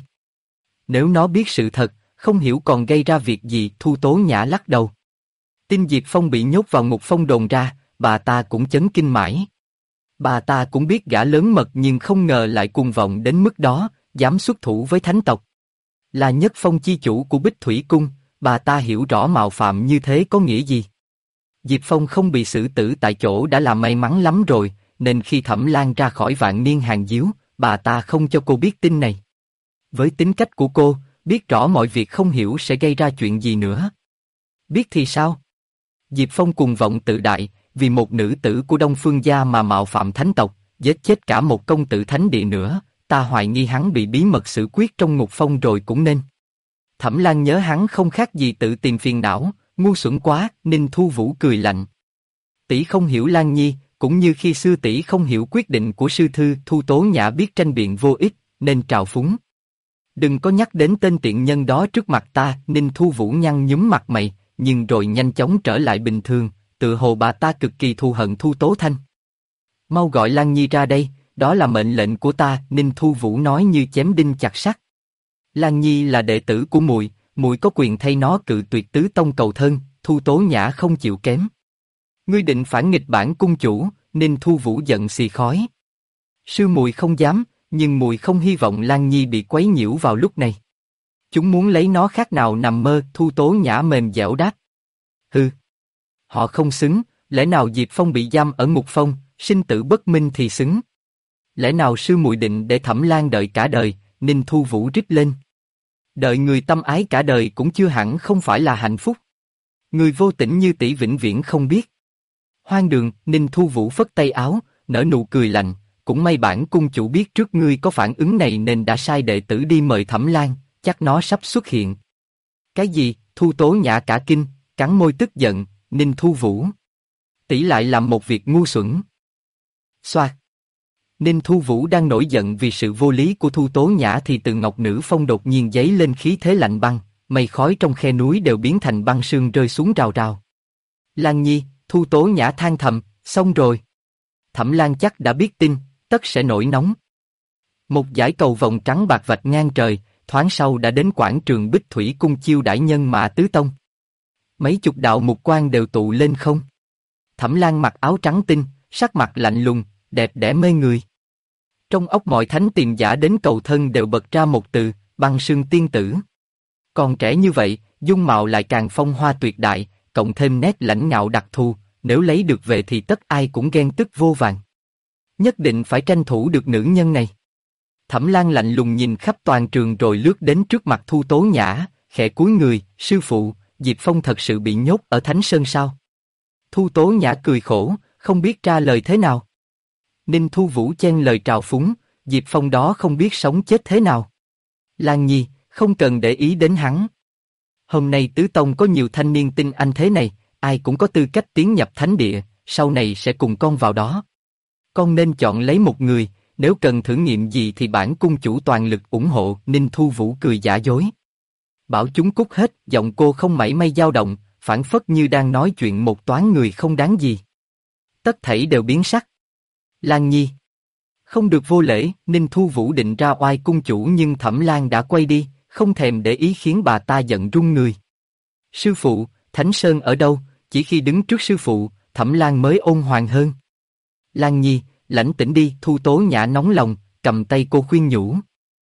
Nếu nó biết sự thật, không hiểu còn gây ra việc gì. Thu Tố Nhã lắc đầu. Tin Diệp Phong bị nhốt vào Ngục Phong đồn ra, bà ta cũng chấn kinh mãi. Bà ta cũng biết gã lớn mật nhưng không ngờ lại cuồng vọng đến mức đó, dám xuất thủ với thánh tộc. Là Nhất Phong chi chủ của Bích Thủy Cung, bà ta hiểu rõ mạo phạm như thế có nghĩa gì. Diệp Phong không bị xử tử tại chỗ đã là may mắn lắm rồi, nên khi Thẩm Lan ra khỏi Vạn Niên Hàng Diếu, bà ta không cho cô biết tin này. Với tính cách của cô, biết rõ mọi việc không hiểu sẽ gây ra chuyện gì nữa. Biết thì sao? Diệp Phong cuồng vọng tự đại, vì một nữ tử của Đông Phương gia mà mạo phạm thánh tộc, giết chết cả một công tử thánh địa nữa, ta hoài nghi hắn bị bí mật xử quyết trong Ngục Phong rồi cũng nên. Thẩm Lan nhớ hắn không khác gì tự tìm phiền não, ngu xuẩn quá. Ninh Thu Vũ cười lạnh. Tỷ không hiểu Lan Nhi, cũng như khi xưa tỷ không hiểu quyết định của sư thư. Thu Tố Nhã biết tranh biện vô ích, nên trào phúng. Đừng có nhắc đến tên tiện nhân đó trước mặt ta. Ninh Thu Vũ nhăn nhúm mặt mày, nhưng rồi nhanh chóng trở lại bình thường, tự hồ bà ta cực kỳ thù hận Thu Tố Thanh. Mau gọi Lan Nhi ra đây, đó là mệnh lệnh của ta. Ninh Thu Vũ nói như chém đinh chặt sắt. Lan Nhi là đệ tử của muội, muội có quyền thay nó cự tuyệt tứ tông cầu thân. Thu Tố Nhã không chịu kém. Ngươi định phản nghịch bản cung chủ? Ninh Thu Vũ giận xì khói. Sư muội không dám, nhưng muội không hy vọng Lan Nhi bị quấy nhiễu vào lúc này. Chúng muốn lấy nó khác nào nằm mơ. Thu Tố Nhã mềm dẻo đáp. Hừ, họ không xứng. Lẽ nào Diệp Phong bị giam ở Ngục Phong, sinh tử bất minh thì xứng? Lẽ nào sư muội định để Thẩm Lan đợi cả đời? Ninh Thu Vũ rít lên. Đợi người tâm ái cả đời cũng chưa hẳn không phải là hạnh phúc. Người vô tình như tỷ vĩnh viễn không biết. Hoang đường. Ninh Thu Vũ phất tay áo, nở nụ cười lạnh. Cũng may bản cung chủ biết trước ngươi có phản ứng này nên đã sai đệ tử đi mời Thẩm Lan, chắc nó sắp xuất hiện. Cái gì? Thu Tố Nhã cả kinh, cắn môi tức giận. Ninh Thu Vũ, tỷ lại làm một việc ngu xuẩn. Xoạt. Ninh Thu Vũ đang nổi giận vì sự vô lý của Thu Tố Nhã thì từ Ngọc Nữ Phong đột nhiên giấy lên khí thế lạnh băng, mây khói trong khe núi đều biến thành băng sương rơi xuống rào rào. Lan Nhi, Thu Tố Nhã than thầm, xong rồi. Thẩm Lan chắc đã biết tin, tất sẽ nổi nóng. Một dải cầu vồng trắng bạc vạch ngang trời, thoáng sau đã đến quảng trường Bích Thủy Cung chiêu đãi nhân mã tứ tông. Mấy chục đạo mục quang đều tụ lên không. Thẩm Lan mặc áo trắng tinh, sắc mặt lạnh lùng, đẹp đẽ mê người. Trong óc mọi thánh tiền giả đến cầu thân đều bật ra một từ, băng sương tiên tử. Còn trẻ như vậy, dung mạo lại càng phong hoa tuyệt đại, cộng thêm nét lãnh ngạo đặc thù, nếu lấy được về thì tất ai cũng ghen tức vô vàn. Nhất định phải tranh thủ được nữ nhân này. Thẩm Lan lạnh lùng nhìn khắp toàn trường rồi lướt đến trước mặt Thu Tố Nhã, khẽ cúi người, sư phụ, Diệp Phong thật sự bị nhốt ở Thánh Sơn sao? Thu Tố Nhã cười khổ, không biết trả lời thế nào. Ninh Thu Vũ chen lời trào phúng, Diệp Phong đó không biết sống chết thế nào. Lan Nhi, không cần để ý đến hắn. Hôm nay tứ tông có nhiều thanh niên tinh anh thế này, ai cũng có tư cách tiến nhập thánh địa, sau này sẽ cùng con vào đó. Con nên chọn lấy một người, nếu cần thử nghiệm gì thì bản cung chủ toàn lực ủng hộ. Ninh Thu Vũ cười giả dối. Bảo chúng cút hết, giọng cô không mảy may dao động, phảng phất như đang nói chuyện một toán người không đáng gì. Tất thảy đều biến sắc. Lan Nhi. Không được vô lễ. Ninh Thu Vũ định ra oai cung chủ nhưng Thẩm Lan đã quay đi, không thèm để ý khiến bà ta giận run người. Sư phụ, Thánh Sơn ở đâu? Chỉ khi đứng trước sư phụ, Thẩm Lan mới ôn hòa hơn. Lan Nhi, lãnh tĩnh đi. Thu Tố Nhã nóng lòng, cầm tay cô khuyên nhủ.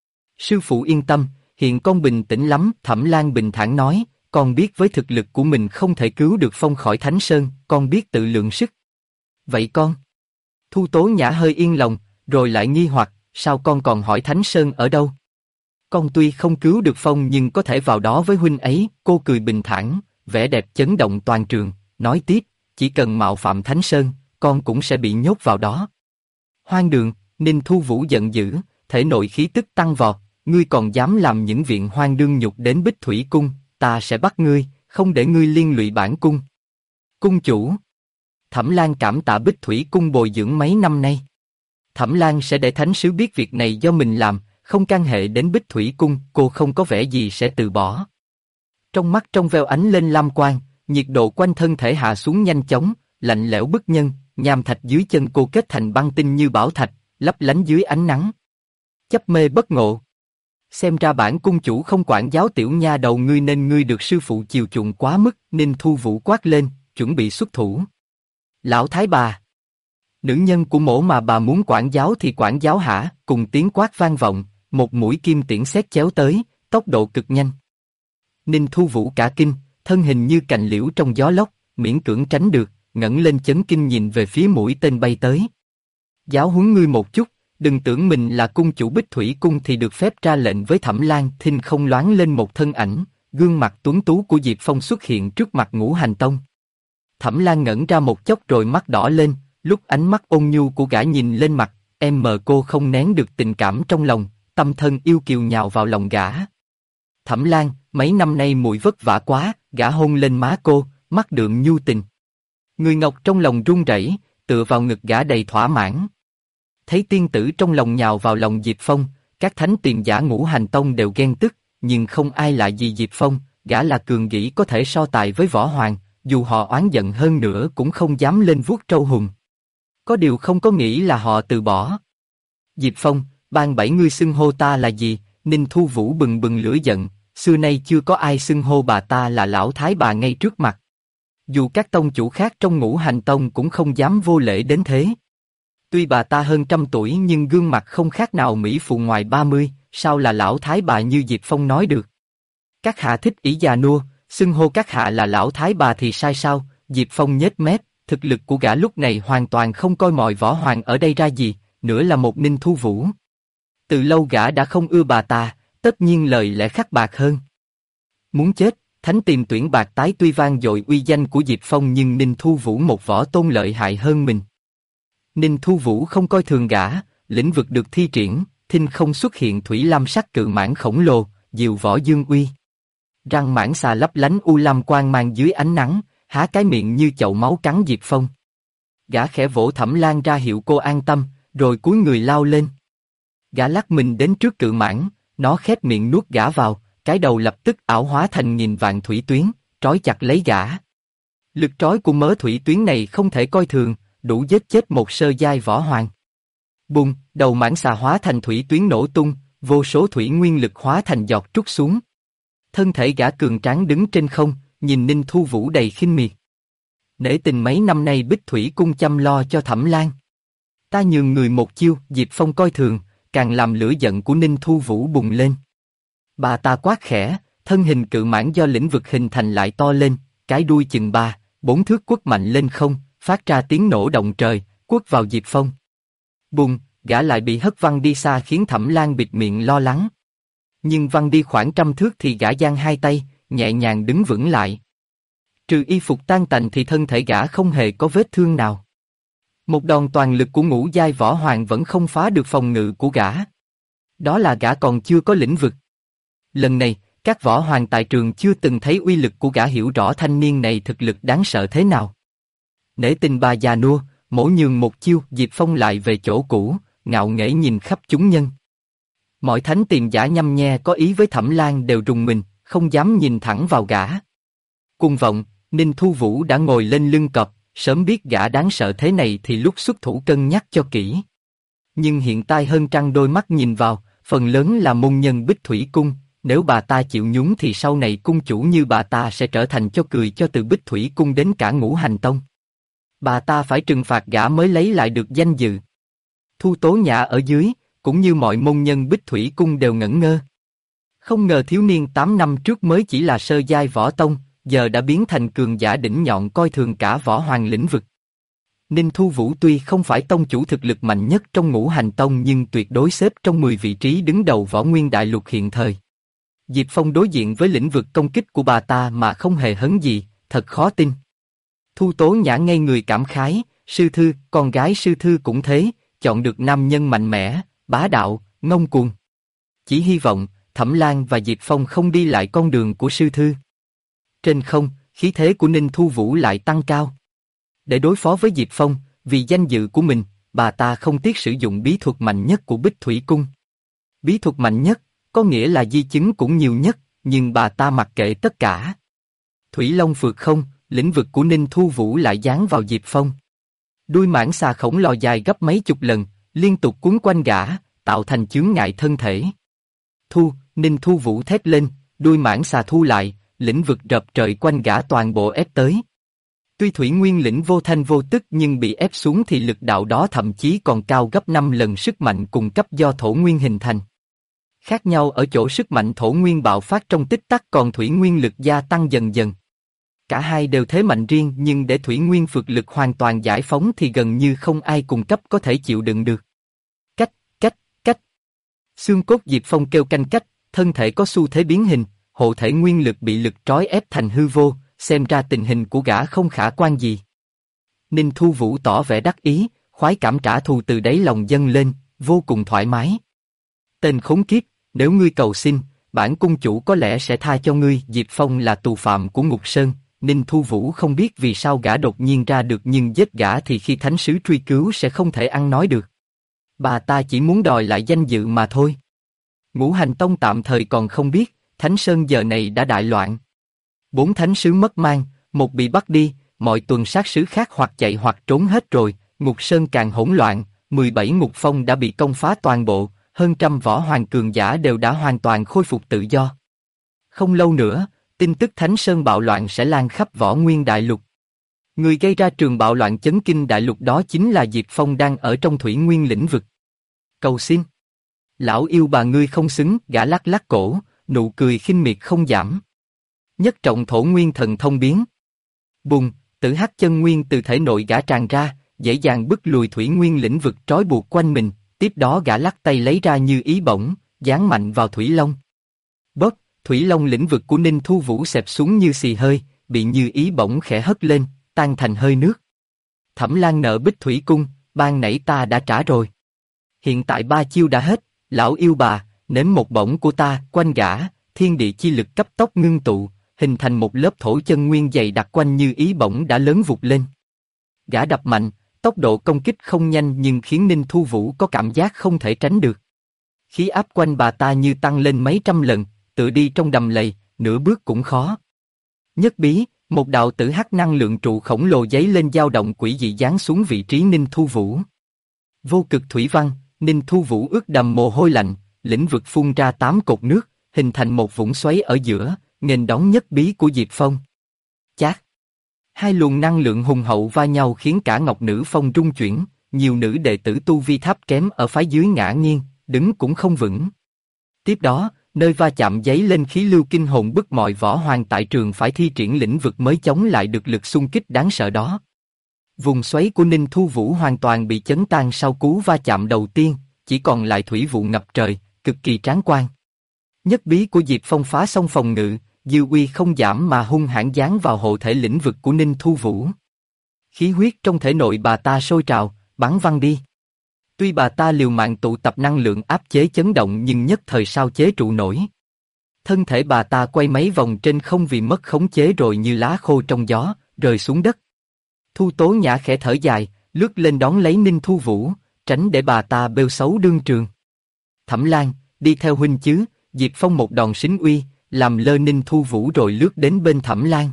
Sư phụ yên tâm, hiện con bình tĩnh lắm. Thẩm Lan bình thản nói, con biết với thực lực của mình không thể cứu được Phong khỏi Thánh Sơn, con biết tự lượng sức. Vậy con? Thu Tố Nhã hơi yên lòng, rồi lại nghi hoặc, sao con còn hỏi Thánh Sơn ở đâu? Con tuy không cứu được Phong nhưng có thể vào đó với huynh ấy. Cô cười bình thản, vẻ đẹp chấn động toàn trường, nói tiếp, chỉ cần mạo phạm Thánh Sơn, con cũng sẽ bị nhốt vào đó. Hoang đường. Ninh Thu Vũ giận dữ, thể nội khí tức tăng vọt, ngươi còn dám làm những chuyện hoang đương nhục đến Bích Thủy Cung, ta sẽ bắt ngươi, không để ngươi liên lụy bản cung. Cung chủ. Thẩm Lan cảm tạ Bích Thủy Cung bồi dưỡng mấy năm nay. Thẩm Lan sẽ để thánh sứ biết việc này do mình làm, không can hệ đến Bích Thủy Cung. Cô không có vẻ gì sẽ từ bỏ. Trong mắt trong veo ánh lên lam quang, nhiệt độ quanh thân thể hạ xuống nhanh chóng, lạnh lẽo bức nhân, nham thạch dưới chân cô kết thành băng tinh như bảo thạch, lấp lánh dưới ánh nắng. Chấp mê bất ngộ. Xem ra bản cung chủ không quản giáo tiểu nha đầu ngươi nên ngươi được sư phụ chiều chuộng quá mức. Ninh Thu Vũ quát lên, chuẩn bị xuất thủ. Lão thái bà. Nữ nhân của mỗ mà bà muốn quản giáo thì quản giáo hả? Cùng tiếng quát vang vọng, một mũi kim tiễn sét chéo tới, tốc độ cực nhanh. Ninh Thu Vũ cả kinh, thân hình như cành liễu trong gió lốc, miễn cưỡng tránh được, ngẩng lên chấn kinh nhìn về phía mũi tên bay tới. Giáo huấn ngươi một chút, đừng tưởng mình là cung chủ Bích Thủy Cung thì được phép ra lệnh với Thẩm Lan. Thinh không loáng lên một thân ảnh, gương mặt tuấn tú của Diệp Phong xuất hiện trước mặt Ngũ Hành Tông. Thẩm Lan ngẩn ra một chốc rồi mắt đỏ lên, lúc ánh mắt ôn nhu của gã nhìn lên mặt, cô không nén được tình cảm trong lòng, tâm thân yêu kiều nhào vào lòng gã. Thẩm Lan, mấy năm nay muội vất vả quá. Gã hôn lên má cô, mắt đượm nhu tình. Người ngọc trong lòng run rẩy, tựa vào ngực gã đầy thỏa mãn. Thấy tiên tử trong lòng nhào vào lòng Diệp Phong, các thánh tiền giả Ngũ Hành Tông đều ghen tức, nhưng không ai lại gì Diệp Phong. Gã là cường kỹ có thể so tài với Võ Hoàng, dù họ oán giận hơn nữa cũng không dám lên vuốt trâu hùng. Có điều không có nghĩ là họ từ bỏ. Diệp Phong, ban bảy ngươi xưng hô ta là gì? Ninh Thu Vũ bừng bừng lửa giận, xưa nay chưa có ai xưng hô bà ta là lão thái bà ngay trước mặt. Dù các tông chủ khác trong Ngũ Hành Tông cũng không dám vô lễ đến thế. Tuy bà ta hơn 100 tuổi nhưng gương mặt không khác nào mỹ phụ ngoài 30, sao là lão thái bà như Diệp Phong nói được? Các hạ thích ỷ già nua, xưng hô các hạ là lão thái bà thì sai sao? Diệp Phong nhếch mép, thực lực của gã lúc này hoàn toàn không coi mọi Võ Hoàng ở đây ra gì, nữa là một Ninh Thu Vũ. Từ lâu gã đã không ưa bà ta, tất nhiên lời lẽ khắc bạc hơn. Muốn chết, thánh tiền tuyển bạc tái tuy vang dội uy danh của Diệp Phong nhưng Ninh Thu Vũ một võ tôn lợi hại hơn mình. Ninh Thu Vũ không coi thường gã, lĩnh vực được thi triển, thinh không xuất hiện thủy lam sắc cự mãng khổng lồ, diều võ dương uy. Răng mãng xà lấp lánh u lam quang mang dưới ánh nắng, há cái miệng như chậu máu cắn Diệp Phong. Gã khẽ vỗ Thẩm Lan ra hiệu cô an tâm, rồi cúi người lao lên. Gã lắc mình đến trước cự mãng, nó khép miệng nuốt gã vào, cái đầu lập tức ảo hóa thành nghìn vạn thủy tuyến, trói chặt lấy gã. Lực trói của mớ thủy tuyến này không thể coi thường, đủ giết chết một sơ giai Võ Hoàng. Bùng, đầu mãng xà hóa thành thủy tuyến nổ tung, vô số thủy nguyên lực hóa thành giọt trút xuống. Thân thể gã cường tráng đứng trên không, nhìn Ninh Thu Vũ đầy khinh miệt. Nể tình mấy năm nay Bích Thủy Cung chăm lo cho Thẩm Lan. Ta nhường người một chiêu, Diệp Phong coi thường, càng làm lửa giận của Ninh Thu Vũ bùng lên. Bà ta quát khẽ, thân hình cự mãng do lĩnh vực hình thành lại to lên, cái đuôi chừng 3-4 thước quất mạnh lên không, phát ra tiếng nổ động trời, quất vào Diệp Phong. Bùng, gã lại bị hất văng đi xa khiến Thẩm Lan bịt miệng lo lắng. Nhưng văng đi khoảng 100 thước thì gã giang hai tay, nhẹ nhàng đứng vững lại. Trừ y phục tan tành thì thân thể gã không hề có vết thương nào. Một đòn toàn lực của ngũ giai Võ Hoàng vẫn không phá được phòng ngự của gã. Đó là gã còn chưa có lĩnh vực. Lần này, các Võ Hoàng tại trường chưa từng thấy uy lực của gã, hiểu rõ thanh niên này thực lực đáng sợ thế nào. Nể tình bà già nua, mỗi nhường một chiêu, Diệp Phong lại về chỗ cũ, ngạo nghễ nhìn khắp chúng nhân. Mọi thánh tiền giả nhăm nhe có ý với Thẩm Lan đều rùng mình, không dám nhìn thẳng vào gã. Cuồng vọng, Ninh Thu Vũ đã ngồi lên lưng cọp, sớm biết gã đáng sợ thế này thì lúc xuất thủ cân nhắc cho kỹ. Nhưng hiện tại hơn trăng đôi mắt nhìn vào, phần lớn là môn nhân Bích Thủy Cung, nếu bà ta chịu nhúng thì sau này cung chủ như bà ta sẽ trở thành cho cười cho từ Bích Thủy Cung đến cả Ngũ Hành Tông. Bà ta phải trừng phạt gã mới lấy lại được danh dự. Thu Tố Nhã ở dưới, cũng như mọi môn nhân Bích Thủy Cung đều ngẩn ngơ. Không ngờ thiếu niên 8 năm trước mới chỉ là sơ giai võ tông, giờ đã biến thành cường giả đỉnh nhọn coi thường cả võ hoàng lĩnh vực. Ninh Thu Vũ tuy không phải tông chủ thực lực mạnh nhất trong Ngũ Hành Tông nhưng tuyệt đối xếp trong 10 vị trí đứng đầu võ nguyên đại lục hiện thời. Diệp Phong đối diện với lĩnh vực công kích của bà ta mà không hề hấn gì, thật khó tin. Thu Tố Nhã ngây người cảm khái, sư thư, con gái sư thư cũng thế, chọn được nam nhân mạnh mẽ, bá đạo, ngông cuồng. Chỉ hy vọng, Thẩm Lan và Diệp Phong không đi lại con đường của sư thư. Trên không, khí thế của Ninh Thu Vũ lại tăng cao. Để đối phó với Diệp Phong, vì danh dự của mình, bà ta không tiếc sử dụng bí thuật mạnh nhất của Bích Thủy Cung. Bí thuật mạnh nhất, có nghĩa là di chứng cũng nhiều nhất, nhưng bà ta mặc kệ tất cả. Thủy Long Phượt Không, lĩnh vực của Ninh Thu Vũ lại giáng vào Diệp Phong. Đuôi mãng xà khổng lồ dài gấp mấy chục lần, liên tục cuốn quanh gã, tạo thành chướng ngại thân thể. Ninh Thu Vũ thét lên, đuôi mãng xà thu lại, lĩnh vực rập trời quanh gã toàn bộ ép tới. Tuy Thủy Nguyên lĩnh vô thanh vô tức nhưng bị ép xuống thì lực đạo đó thậm chí còn cao gấp 5 lần sức mạnh cùng cấp do Thổ Nguyên hình thành. Khác nhau ở chỗ sức mạnh Thổ Nguyên bạo phát trong tích tắc còn Thủy Nguyên lực gia tăng dần dần. Cả hai đều thế mạnh riêng nhưng để Thủy Nguyên phược lực hoàn toàn giải phóng thì gần như không ai cùng cấp có thể chịu đựng được. Cách. Xương cốt Diệp Phong kêu canh cách, thân thể có xu thế biến hình, hộ thể nguyên lực bị lực trói ép thành hư vô, xem ra tình hình của gã không khả quan gì. Ninh Thu Vũ tỏ vẻ đắc ý, khoái cảm trả thù từ đáy lòng dâng lên, vô cùng thoải mái. Tên khốn kiếp, nếu ngươi cầu xin, bản cung chủ có lẽ sẽ tha cho ngươi. Diệp Phong là tù phạm của Ngục Sơn, Ninh Thu Vũ không biết vì sao gã đột nhiên ra được nhưng giết gã thì khi thánh sứ truy cứu sẽ không thể ăn nói được. Bà ta chỉ muốn đòi lại danh dự mà thôi. Ngũ Hành Tông tạm thời còn không biết, Thánh Sơn giờ này đã đại loạn. 4 thánh sứ mất mang, một bị bắt đi, mọi tuần sát sứ khác hoặc chạy hoặc trốn hết rồi, Ngục Sơn càng hỗn loạn, 17 ngục phong đã bị công phá toàn bộ, hơn trăm võ hoàng cường giả đều đã hoàn toàn khôi phục tự do. Không lâu nữa, tin tức Thánh Sơn bạo loạn sẽ lan khắp võ nguyên đại lục. Người gây ra trường bạo loạn chấn kinh đại lục đó chính là Diệp Phong đang ở trong Thủy Nguyên lĩnh vực. Cầu xin. Lão yêu bà ngươi không xứng, gã lắc lắc cổ, nụ cười khinh miệt không giảm. Nhất trọng Thổ Nguyên thần thông biến. Bùng, tử hắc chân nguyên từ thể nội gã tràn ra, dễ dàng bức lùi Thủy Nguyên lĩnh vực trói buộc quanh mình, tiếp đó gã lắc tay lấy ra như ý bổng, giáng mạnh vào Thủy Long. Bóp, Thủy Long lĩnh vực của Ninh Thu Vũ xẹp xuống như xì hơi, bị như ý bổng khẽ hất lên, tan thành hơi nước. Thẩm Lan nợ Bích Thủy Cung, ban nãy ta đã trả rồi. Hiện tại 3 chiêu đã hết, lão yêu bà, nếm một bổng của ta, quanh gã, thiên địa chi lực cấp tốc ngưng tụ, hình thành một lớp thổ chân nguyên dày đặc quanh như ý bổng đã lớn vụt lên. Gã đập mạnh, tốc độ công kích không nhanh nhưng khiến Ninh Thu Vũ có cảm giác không thể tránh được. Khí áp quanh bà ta như tăng lên mấy trăm lần, tựa đi trong đầm lầy, nửa bước cũng khó. Nhất bí, một đạo tử hắc năng lượng trụ khổng lồ giấy lên dao động quỷ dị giáng xuống vị trí Ninh Thu Vũ. Vô cực thủy văn, Ninh Thu Vũ ướt đầm mồ hôi lạnh, lĩnh vực phun ra 8 cột nước, hình thành một vũng xoáy ở giữa, nghênh đón nhất bí của Diệp Phong. Chát! Hai luồng năng lượng hùng hậu va nhau khiến cả Ngọc Nữ Phong rung chuyển, nhiều nữ đệ tử tu vi thấp kém ở phái dưới ngã nghiêng, đứng cũng không vững. Tiếp đó, nơi va chạm giấy lên khí lưu kinh hồn bức mọi võ hoàng tại trường phải thi triển lĩnh vực mới chống lại được lực xung kích đáng sợ đó. Vùng xoáy của Ninh Thu Vũ hoàn toàn bị chấn tan sau cú va chạm đầu tiên, chỉ còn lại thủy vụ ngập trời, cực kỳ tráng quan. Nhất bí của Diệp Phong phá xong phòng ngự, dư uy không giảm mà hung hãn giáng vào hộ thể lĩnh vực của Ninh Thu Vũ. Khí huyết trong thể nội bà ta sôi trào, bắn văng đi. Tuy bà ta liều mạng tụ tập năng lượng áp chế chấn động nhưng nhất thời sao chế trụ nổi. Thân thể bà ta quay mấy vòng trên không vì mất khống chế rồi như lá khô trong gió, rơi xuống đất. Thu Tố Nhã khẽ thở dài, lướt lên đón lấy Ninh Thu Vũ, tránh để bà ta bêu xấu đương trường. Thẩm Lan, đi theo huynh chứ? Diệp Phong một đòn xính uy, làm lơ Ninh Thu Vũ rồi lướt đến bên Thẩm Lan.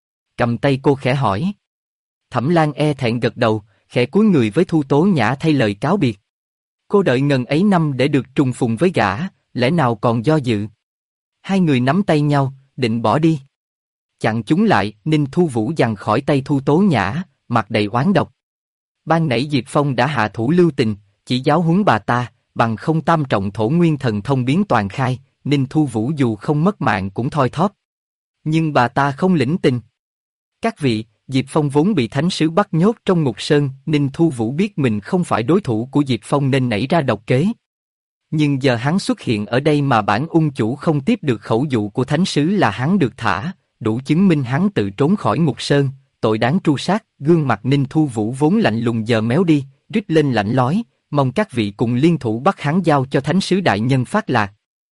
Cầm tay cô khẽ hỏi. Thẩm Lan e thẹn gật đầu, khẽ cúi người với Thu Tố Nhã thay lời cáo biệt. Cô đợi ngần ấy năm để được trùng phùng với gã, lẽ nào còn do dự? Hai người nắm tay nhau, định bỏ đi. Chặn chúng lại, Ninh Thu Vũ giằng khỏi tay Thu Tố Nhã, mặt đầy oán độc. Ban nãy Diệp Phong đã hạ thủ lưu tình, chỉ giáo huấn bà ta, bằng không tam trọng thổ nguyên thần thông biến toàn khai, Ninh Thu Vũ dù không mất mạng cũng thoi thóp. Nhưng bà ta không lĩnh tình. Các vị, Diệp Phong vốn bị thánh sứ bắt nhốt trong ngục sơn, Ninh Thu Vũ biết mình không phải đối thủ của Diệp Phong nên nảy ra độc kế. Nhưng giờ hắn xuất hiện ở đây mà bản ung chủ không tiếp được khẩu dụ của thánh sứ là hắn được thả, đủ chứng minh hắn tự trốn khỏi ngục sơn, tội đáng tru sát. Gương mặt Ninh Thu Vũ vốn lạnh lùng giờ méo đi, rít lên lạnh lói, mong các vị cùng liên thủ bắt hắn giao cho thánh sứ đại nhân phát lạc.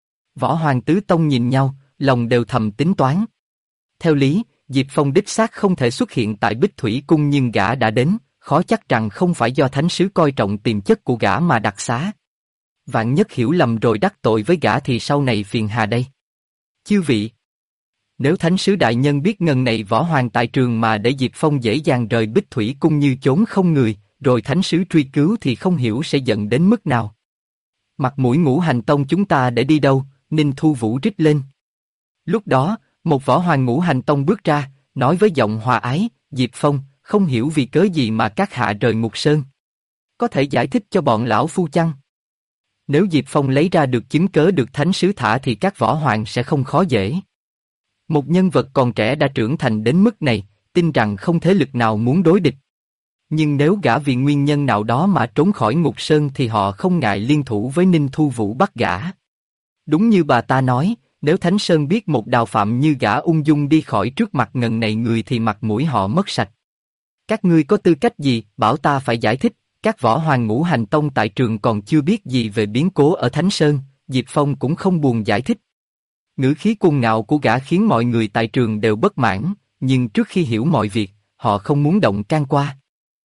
Võ Hoàng tứ tông nhìn nhau, lòng đều thầm tính toán. Theo lý, Diệp Phong đích xác không thể xuất hiện tại Bích Thủy Cung nhưng gã đã đến, khó chắc rằng không phải do thánh sứ coi trọng tiềm chất của gã mà đặc xá. Vạn nhất hiểu lầm rồi đắc tội với gã thì sau này phiền hà đây. Chư vị, nếu thánh sứ đại nhân biết ngần này Võ Hoàng tại trường mà để Diệp Phong dễ dàng rời Bích Thủy Cung như chốn không người, rồi thánh sứ truy cứu thì không hiểu sẽ giận đến mức nào. Mặt mũi Ngũ Hành Tông chúng ta để đi đâu? Ninh Thu Vũ rít lên. Lúc đó, một Võ Hoàng Ngũ Hành Tông bước ra, nói với giọng hòa ái, Diệp Phong, không hiểu vì cớ gì mà các hạ rời ngục sơn. Có thể giải thích cho bọn lão phu chăng? Nếu Diệp Phong lấy ra được chứng cớ được thánh sứ thả thì các võ hoàng sẽ không khó dễ. Một nhân vật còn trẻ đã trưởng thành đến mức này, tin rằng không thế lực nào muốn đối địch. Nhưng nếu gã vì nguyên nhân nào đó mà trốn khỏi ngục sơn thì họ không ngại liên thủ với Ninh Thu Vũ bắt gã. Đúng như bà ta nói, nếu Thánh Sơn biết một đào phạm như gã ung dung đi khỏi trước mặt ngần này người thì mặt mũi họ mất sạch. Các ngươi có tư cách gì bảo ta phải giải thích? Các võ hoàng Ngũ Hành Tông tại trường còn chưa biết gì về biến cố ở Thánh Sơn, Diệp Phong cũng không buồn giải thích. Ngữ khí cuồng ngạo của gã khiến mọi người tại trường đều bất mãn, nhưng trước khi hiểu mọi việc, họ không muốn động can qua.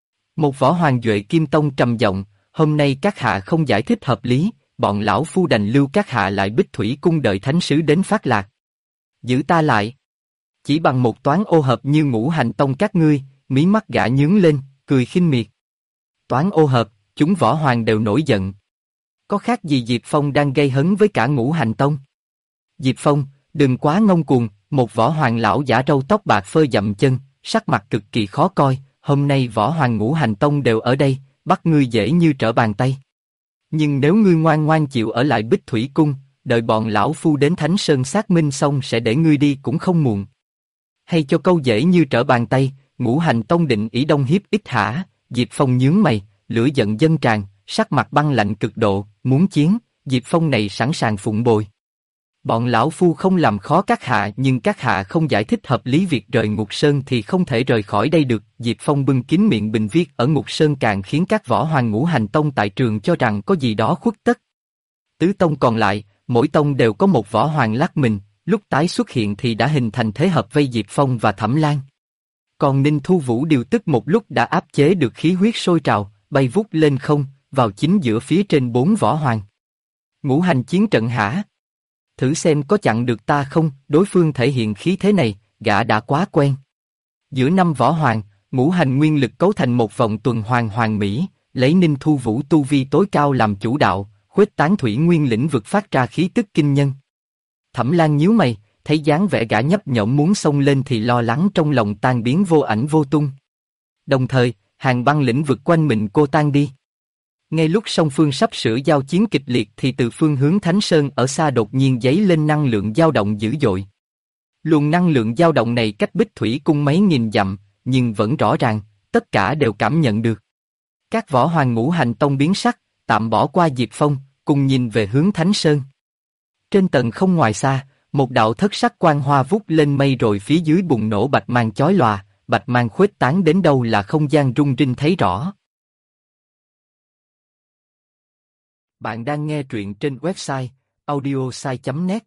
Một võ hoàng Duệ Kim Tông trầm giọng, hôm nay các hạ không giải thích hợp lý, bọn lão phu đành lưu các hạ lại Bích Thủy Cung đợi thánh sứ đến phát lạc. Giữ ta lại. Chỉ bằng một toán ô hợp như Ngũ Hành Tông các ngươi, mí mắt gã nhướng lên, cười khinh miệt. Toán ô hợp, chúng võ hoàng đều nổi giận. Có khác gì Diệp Phong đang gây hấn với cả Ngũ Hành Tông? Diệp Phong, đừng quá ngông cuồng, một võ hoàng lão giả râu tóc bạc phơ dậm chân, sắc mặt cực kỳ khó coi, hôm nay võ hoàng Ngũ Hành Tông đều ở đây, bắt ngươi dễ như trở bàn tay. Nhưng nếu ngươi ngoan ngoan chịu ở lại Bích Thủy Cung, đợi bọn lão phu đến Thánh Sơn xác minh xong sẽ để ngươi đi cũng không muộn. Hay cho câu dễ như trở bàn tay, Ngũ Hành Tông định ý đông hiếp ít hả? Diệp Phong nhướng mày, lửa giận dâng tràn, sắc mặt băng lạnh cực độ, muốn chiến, Diệp Phong này sẵn sàng phụng bồi. Bọn lão phu không làm khó các hạ nhưng các hạ không giải thích hợp lý việc rời ngục sơn thì không thể rời khỏi đây được. Diệp Phong bưng kín miệng bình viết ở ngục sơn càng khiến các võ hoàng Ngũ Hành Tông tại trường cho rằng có gì đó khuất tất. Tứ tông còn lại, mỗi tông đều có một võ hoàng lắc mình, lúc tái xuất hiện thì đã hình thành thế hợp vây Diệp Phong và Thẩm Lan. Còn Ninh Thu Vũ điều tức một lúc đã áp chế được khí huyết sôi trào, bay vút lên không, vào chính giữa phía trên bốn võ hoàng. Ngũ hành chiến trận hả? Thử xem có chặn được ta không? Đối phương thể hiện khí thế này, gã đã quá quen. Giữa năm võ hoàng, ngũ hành nguyên lực cấu thành một vòng tuần hoàn hoàn mỹ, lấy Ninh Thu Vũ tu vi tối cao làm chủ đạo, khuếch tán thủy nguyên lĩnh vực phát ra khí tức kinh nhân. Thẩm Lan nhíu mày, thấy dáng vẻ gã nhấp nhổm muốn xông lên thì lo lắng trong lòng tan biến vô ảnh vô tung. Đồng thời, hàng băng lĩnh vực quanh mình cô tan đi. Ngay lúc song phương sắp sửa giao chiến kịch liệt thì từ phương hướng Thánh Sơn ở xa đột nhiên dấy lên năng lượng dao động dữ dội. Luồng năng lượng dao động này cách Bích Thủy Cung mấy nghìn dặm, nhưng vẫn rõ ràng, tất cả đều cảm nhận được. Các võ hoàng Ngũ Hành Tông biến sắc, tạm bỏ qua Diệp Phong, cùng nhìn về hướng Thánh Sơn. Trên tầng không ngoài xa, một đạo thất sắc quang hoa vút lên mây rồi phía dưới bùng nổ bạch mang chói lòa, bạch mang khuếch tán đến đâu là không gian rung rinh thấy rõ. Bạn đang nghe truyện trên website audiosai.net.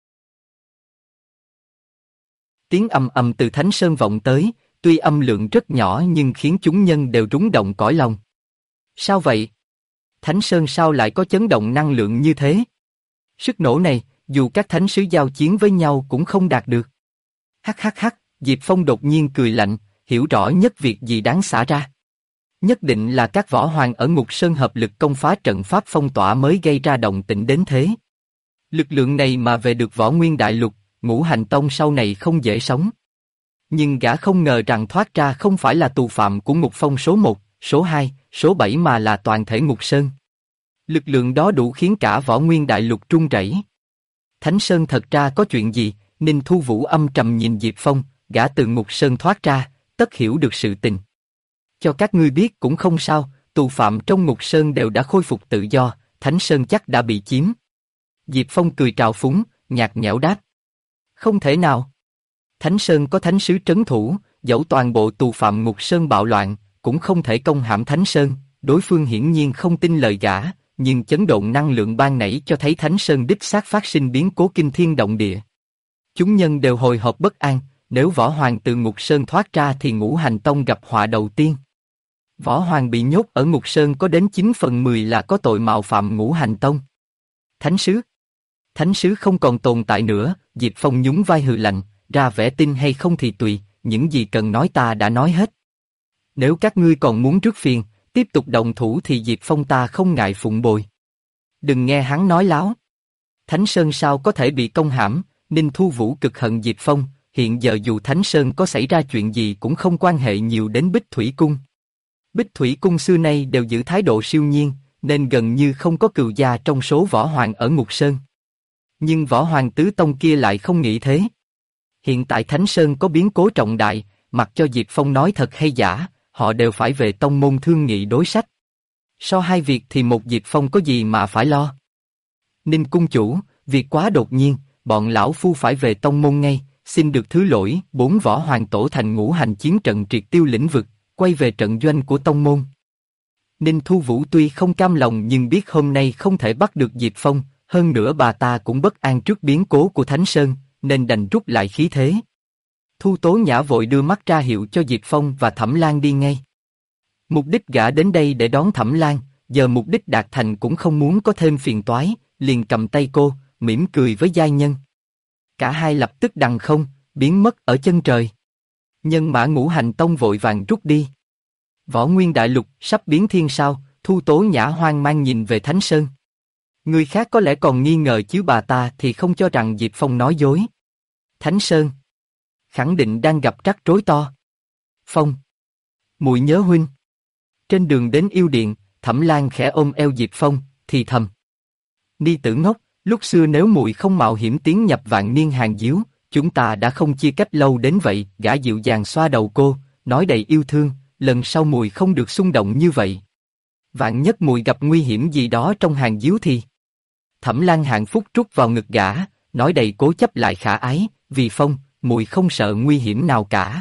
Tiếng ầm ầm từ Thánh Sơn vọng tới, tuy âm lượng rất nhỏ nhưng khiến chúng nhân đều rúng động cõi lòng. Sao vậy? Thánh Sơn sao lại có chấn động năng lượng như thế? Sức nổ này, dù các thánh sứ giao chiến với nhau cũng không đạt được. Hắc hắc hắc, Diệp Phong đột nhiên cười lạnh, hiểu rõ nhất việc gì đáng xả ra. Nhất định là các võ hoàng ở Ngục Sơn hợp lực công phá trận pháp phong tỏa mới gây ra động tĩnh đến thế. Lực lượng này mà về được Võ Nguyên Đại Lục, Ngũ Hành Tông sau này không dễ sống. Nhưng gã không ngờ rằng thoát ra không phải là tù phạm của Ngục Phong số 1, số 2, số 7 mà là toàn thể Ngục Sơn. Lực lượng đó đủ khiến cả Võ Nguyên Đại Lục rung rẩy. Thánh Sơn thật ra có chuyện gì? Ninh Thu Vũ âm trầm nhìn Diệp Phong, gã từ Ngục Sơn thoát ra, tất hiểu được sự tình. Cho các ngươi biết cũng không sao, tù phạm trong Ngục Sơn đều đã khôi phục tự do, Thánh Sơn chắc đã bị chiếm. Diệp Phong cười trào phúng, nhạt nhẽo đáp. Không thể nào. Thánh Sơn có thánh sứ trấn thủ, dẫu toàn bộ tù phạm Ngục Sơn bạo loạn, cũng không thể công hãm Thánh Sơn. Đối phương hiển nhiên không tin lời gã, nhưng chấn động năng lượng ban nãy cho thấy Thánh Sơn đích xác phát sinh biến cố kinh thiên động địa. Chúng nhân đều hồi hộp bất an, nếu Võ Hoàng từ Ngục Sơn thoát ra thì Ngũ Hành Tông gặp họa đầu tiên. Võ Hoàng bị nhốt ở Ngục Sơn có đến 9/10 là có tội mạo phạm Ngũ Hành Tông. Thánh sứ không còn tồn tại nữa, Diệp Phong nhún vai hừ lạnh, ra vẻ tin hay không thì tùy, những gì cần nói ta đã nói hết. Nếu các ngươi còn muốn rước phiền, tiếp tục động thủ thì Diệp Phong ta không ngại phụng bồi. Đừng nghe hắn nói láo. Thánh Sơn sao có thể bị công hãm? Ninh Thu Vũ cực hận Diệp Phong, hiện giờ dù Thánh Sơn có xảy ra chuyện gì cũng không quan hệ nhiều đến Bích Thủy Cung. Bích Thủy Cung xưa nay đều giữ thái độ siêu nhiên, nên gần như không có cừu gia trong số võ hoàng ở Ngục Sơn. Nhưng võ hoàng tứ tông kia lại không nghĩ thế. Hiện tại Thánh Sơn có biến cố trọng đại, mặc cho Diệp Phong nói thật hay giả, họ đều phải về tông môn thương nghị đối sách. So hai việc thì một Diệp Phong có gì mà phải lo. Ninh cung chủ, việc quá đột nhiên, bọn lão phu phải về tông môn ngay, xin được thứ lỗi. 4 võ hoàng tổ thành ngũ hành chiến trận triệt tiêu lĩnh vực, quay về trận doanh của tông môn. Ninh Thu Vũ tuy không cam lòng nhưng biết hôm nay không thể bắt được Diệp Phong, hơn nữa bà ta cũng bất an trước biến cố của Thánh Sơn, nên đành rút lại khí thế. Thu Tố Nhã vội đưa mắt ra hiệu cho Diệp Phong và Thẩm Lan đi ngay. Mục đích gã đến đây để đón Thẩm Lan, giờ mục đích đạt thành cũng không muốn có thêm phiền toái, liền cầm tay cô, mỉm cười với giai nhân. Cả hai lập tức đằng không, biến mất ở chân trời. Nhân mã Ngũ Hành Tông vội vàng rút đi. Võ Nguyên Đại Lục sắp biến thiên sao? Thu Tố Nhã hoang mang nhìn về Thánh Sơn. Người khác có lẽ còn nghi ngờ chứ bà ta thì không cho rằng Diệp Phong nói dối. Thánh Sơn khẳng định đang gặp rắc rối to. Phong, muội nhớ huynh. Trên đường đến yêu điện, Thẩm Lan khẽ ôm eo Diệp Phong, thì thầm. Ni tử ngốc, lúc xưa nếu muội không mạo hiểm tiến nhập vạn niên hàng diếu, chúng ta đã không chia cách lâu đến vậy. Gã dịu dàng xoa đầu cô, nói đầy yêu thương, lần sau muội không được xung động như vậy. Vạn nhất muội gặp nguy hiểm gì đó trong hàng diếu thì... Thẩm Lan hạnh phúc trút vào ngực gã, nói đầy cố chấp lại khả ái, vì Phong, muội không sợ nguy hiểm nào cả.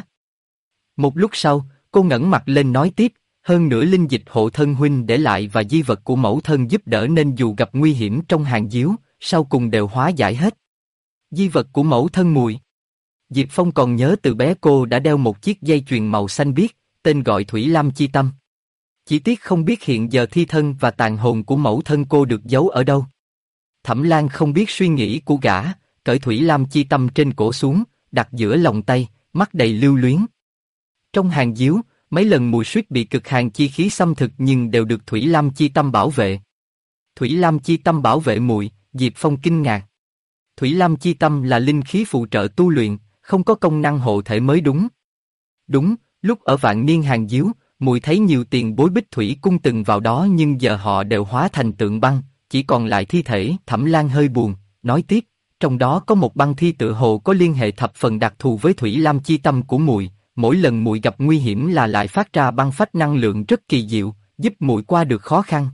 Một lúc sau, cô ngẩng mặt lên nói tiếp, hơn nữa linh dịch hộ thân huynh để lại và di vật của mẫu thân giúp đỡ nên dù gặp nguy hiểm trong hàng diếu, sau cùng đều hóa giải hết. Di vật của mẫu thân muội. Diệp Phong còn nhớ từ bé cô đã đeo một chiếc dây chuyền màu xanh biếc, tên gọi Thủy Lam Chi Tâm. Chỉ tiếc không biết hiện giờ thi thân và tàn hồn của mẫu thân cô được giấu ở đâu. Thẩm Lan không biết suy nghĩ của gã, cởi Thủy Lam Chi Tâm trên cổ xuống, đặt giữa lòng tay, mắt đầy lưu luyến. Trong hàng diếu, mấy lần mùi suýt bị cực hàn chi khí xâm thực nhưng đều được Thủy Lam Chi Tâm bảo vệ. Thủy Lam Chi Tâm bảo vệ muội, Diệp Phong kinh ngạc. Thủy Lam Chi Tâm là linh khí phụ trợ tu luyện, không có công năng hộ thể mới đúng. Đúng, lúc ở vạn niên hàng diếu, muội thấy nhiều tiền bối Bích Thủy cung từng vào đó nhưng giờ họ đều hóa thành tượng băng, chỉ còn lại thi thể. Thẩm Lan hơi buồn, nói tiếp, trong đó có một băng thi tựa hồ có liên hệ thập phần đặc thù với Thủy Lam Chi Tâm của muội. Mỗi lần muội gặp nguy hiểm là lại phát ra băng phách năng lượng rất kỳ diệu, giúp muội qua được khó khăn.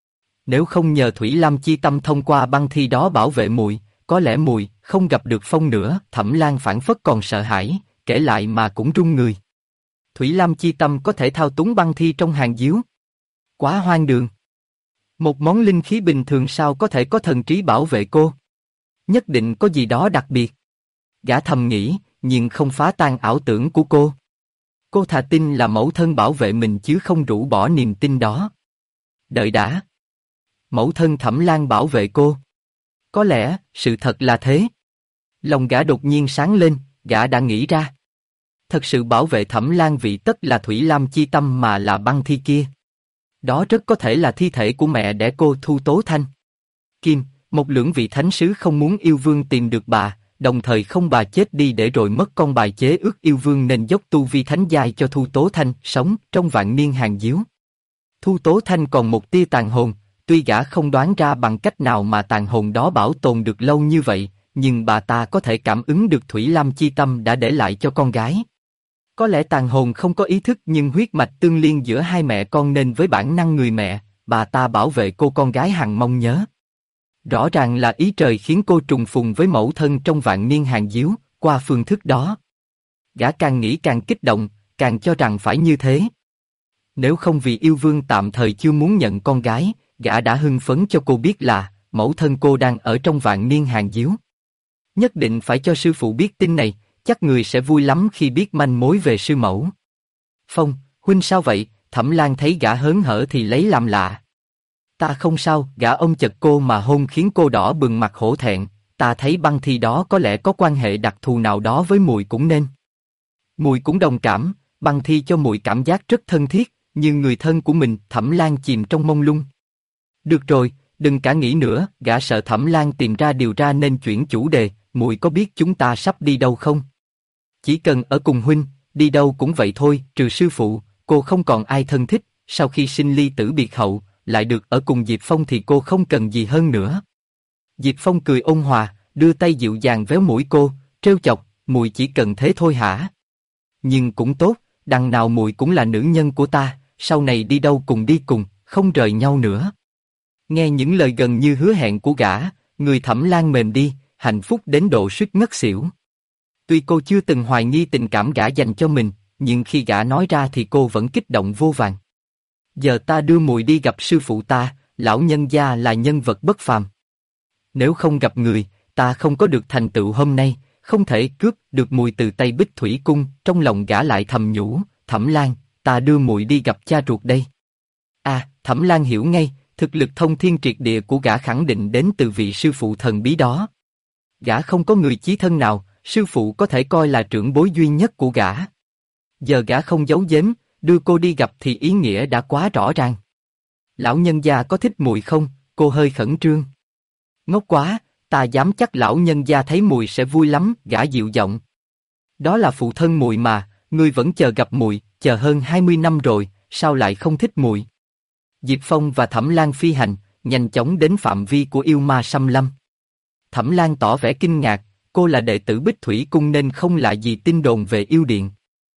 Nếu không nhờ Thủy Lam Chi Tâm thông qua băng thi đó bảo vệ muội, có lẽ muội không gặp được Phong nữa. Thẩm Lan phảng phất còn sợ hãi, kể lại mà cũng run người. Thủy Lam Chi Tâm có thể thao túng băng thi trong hàng diếu. Quá hoang đường. Một món linh khí bình thường sao có thể có thần trí bảo vệ cô? Nhất định có gì đó đặc biệt. Gã thầm nghĩ, nhưng không phá tan ảo tưởng của cô. Cô thà tin là mẫu thân bảo vệ mình chứ không rũ bỏ niềm tin đó. Đợi đã. mẫu thân Thẩm Lan bảo vệ cô. Có lẽ, sự thật là thế. Lòng gã đột nhiên sáng lên, gã đã nghĩ ra. Thật sự bảo vệ Thẩm Lan vị tất là Thủy Lam chi tâm mà là băng thi kia. Đó rất có thể là thi thể của mẹ đẻ cô Thu Tố Thanh. Kim, một lưỡng vị thánh sứ không muốn yêu vương tìm được bà, đồng thời không bà chết đi để rồi mất con bài chế ước yêu vương nên dốc tu vi thánh giai cho Thu Tố Thanh sống trong vạn niên hàng diếu. Thu Tố Thanh còn một tia tàn hồn, tuy gã không đoán ra bằng cách nào mà tàn hồn đó bảo tồn được lâu như vậy, nhưng bà ta có thể cảm ứng được Thủy Lam chi tâm đã để lại cho con gái. Có lẽ tàn hồn không có ý thức nhưng huyết mạch tương liên giữa hai mẹ con nên với bản năng người mẹ, bà ta bảo vệ cô con gái hằng mong nhớ. Rõ ràng là ý trời khiến cô trùng phùng với mẫu thân trong vạn niên hàng diếu, qua phương thức đó. Gã càng nghĩ càng kích động, càng cho rằng phải như thế. Nếu không vì yêu vương tạm thời chưa muốn nhận con gái, gã đã hưng phấn cho cô biết là mẫu thân cô đang ở trong vạn niên hàng diếu. Nhất định phải cho sư phụ biết tin này, chắc người sẽ vui lắm khi biết manh mối về sư mẫu. Phong, huynh sao vậy? Thẩm Lan thấy gã hớn hở thì lấy làm lạ. Ta không sao, gã ôm chặt cô mà hôn khiến cô đỏ bừng mặt hổ thẹn. Ta thấy băng thi đó có lẽ có quan hệ đặc thù nào đó với muội cũng nên. Muội cũng đồng cảm, băng thi cho muội cảm giác rất thân thiết, như người thân của mình. Thẩm Lan chìm trong mông lung. Được rồi, đừng cả nghĩ nữa. Gã sợ Thẩm Lan tìm ra điều ra nên chuyển chủ đề. Muội có biết chúng ta sắp đi đâu không? Chỉ cần ở cùng huynh, đi đâu cũng vậy thôi. Trừ sư phụ, cô không còn ai thân thích. Sau khi sinh ly tử biệt hậu, lại được ở cùng Diệp Phong thì cô không cần gì hơn nữa. Diệp Phong cười ôn hòa, đưa tay dịu dàng véo mũi cô, trêu chọc, muội chỉ cần thế thôi hả? Nhưng cũng tốt, đằng nào muội cũng là nữ nhân của ta, sau này đi đâu cùng đi cùng, không rời nhau nữa. Nghe những lời gần như hứa hẹn của gã, người Thẩm Lan mềm đi, hạnh phúc đến độ suýt ngất xỉu. Tuy cô chưa từng hoài nghi tình cảm gã dành cho mình, nhưng khi gã nói ra thì cô vẫn kích động vô vàn. Giờ ta đưa muội đi gặp sư phụ ta, lão nhân gia là nhân vật bất phàm. Nếu không gặp người, ta không có được thành tựu hôm nay, không thể cướp được muội từ tay Bích Thủy Cung. Trong lòng gã lại thầm nhủ, Thẩm Lan, ta đưa muội đi gặp cha ruột đây. À, Thẩm Lan hiểu ngay, thực lực thông thiên triệt địa của gã khẳng định đến từ vị sư phụ thần bí đó. Gã không có người chí thân nào, sư phụ có thể coi là trưởng bối duy nhất của gã. Giờ gã không giấu giếm, đưa cô đi gặp thì ý nghĩa đã quá rõ ràng. Lão nhân gia có thích muội không? Cô hơi khẩn trương. Ngốc quá, ta dám chắc lão nhân gia thấy muội sẽ vui lắm. Gã dịu giọng. Đó là phụ thân muội mà, ngươi vẫn chờ gặp muội, chờ hơn 20 năm rồi, sao lại không thích muội? Diệp Phong và Thẩm Lan phi hành, nhanh chóng đến phạm vi của yêu ma xâm lâm. Thẩm Lan tỏ vẻ kinh ngạc, cô là đệ tử Bích Thủy Cung nên không lạ gì tin đồn về yêu điện.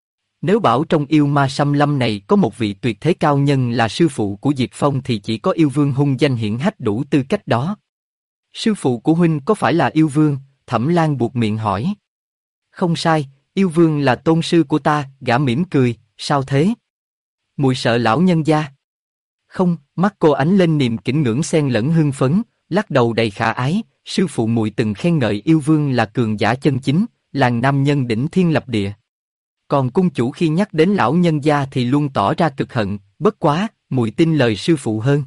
Nếu bảo trong yêu ma xâm lâm này có một vị tuyệt thế cao nhân là sư phụ của Diệp Phong thì chỉ có yêu vương hung danh hiển hách đủ tư cách đó. Sư phụ của huynh có phải là yêu vương? Thẩm Lan buột miệng hỏi. Không sai, yêu vương là tôn sư của ta. Gã mỉm cười, sao thế? Muội sợ lão nhân gia? Không, mắt cô ánh lên niềm kính ngưỡng xen lẫn hưng phấn, lắc đầu đầy khả ái. Sư phụ muội từng khen ngợi yêu vương là cường giả chân chính, làng nam nhân đỉnh thiên lập địa. Còn cung chủ khi nhắc đến lão nhân gia thì luôn tỏ ra cực hận. Bất quá, muội tin lời sư phụ hơn.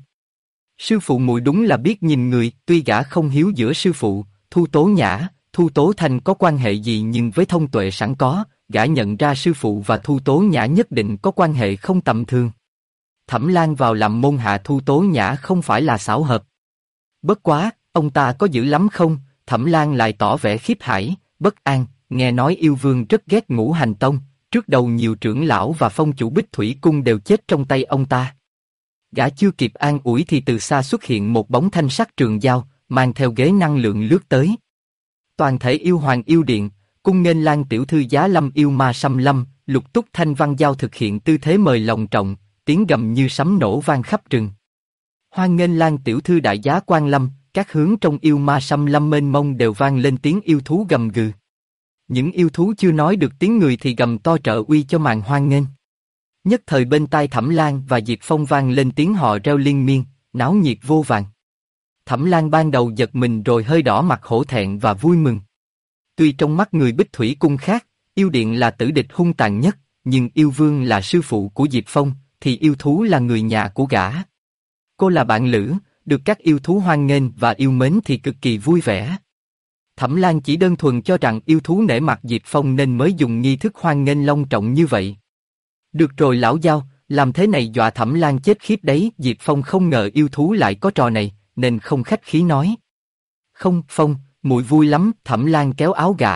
Sư phụ muội đúng là biết nhìn người. Tuy gã không hiếu giữa sư phụ, Thu Tố Nhã, Thu Tố Thanh có quan hệ gì nhưng với thông tuệ sẵn có, gã nhận ra sư phụ và Thu Tố Nhã nhất định có quan hệ không tầm thường. Thẩm Lan vào làm môn hạ Thu Tố Nhã không phải là xảo hợp. Bất quá, ông ta có dữ lắm không? Thẩm Lan lại tỏ vẻ khiếp hãi, bất an. Nghe nói yêu vương rất ghét Ngũ Hành Tông, trước đầu nhiều trưởng lão và phong chủ Bích Thủy Cung đều chết trong tay ông ta. Gã chưa kịp an ủi thì từ xa xuất hiện một bóng thanh sắc trường dao, mang theo ghế năng lượng lướt tới. Toàn thể yêu hoàng yêu điện, cung nghênh Lan tiểu thư giá lâm yêu ma xâm lâm. Lục Túc Thanh Văn Giao thực hiện tư thế mời lòng trọng, tiếng gầm như sấm nổ vang khắp rừng. Hoan nghênh Lan tiểu thư đại giá quan lâm. Các hướng trong yêu ma xâm lâm mênh mông đều vang lên tiếng yêu thú gầm gừ. Những yêu thú chưa nói được tiếng người thì gầm to trợ uy cho màn hoan nghênh. Nhất thời bên tai Thẩm Lan và Diệp Phong vang lên tiếng hò reo liên miên, náo nhiệt vô vàn. Thẩm Lan ban đầu giật mình rồi hơi đỏ mặt hổ thẹn và vui mừng. Tuy trong mắt người Bích Thủy Cung khác, yêu điện là tử địch hung tàn nhất, nhưng yêu vương là sư phụ của Diệp Phong, thì yêu thú là người nhà của gã. Cô là bạn lữ, được các yêu thú hoan nghênh và yêu mến thì cực kỳ vui vẻ. Thẩm Lan chỉ đơn thuần cho rằng yêu thú nể mặt Diệp Phong nên mới dùng nghi thức hoan nghênh long trọng như vậy. Được rồi lão giao, làm thế này dọa Thẩm Lan chết khiếp đấy. Diệp Phong không ngờ yêu thú lại có trò này, nên không khách khí nói. Không, Phong, muội vui lắm. Thẩm Lan kéo áo gã.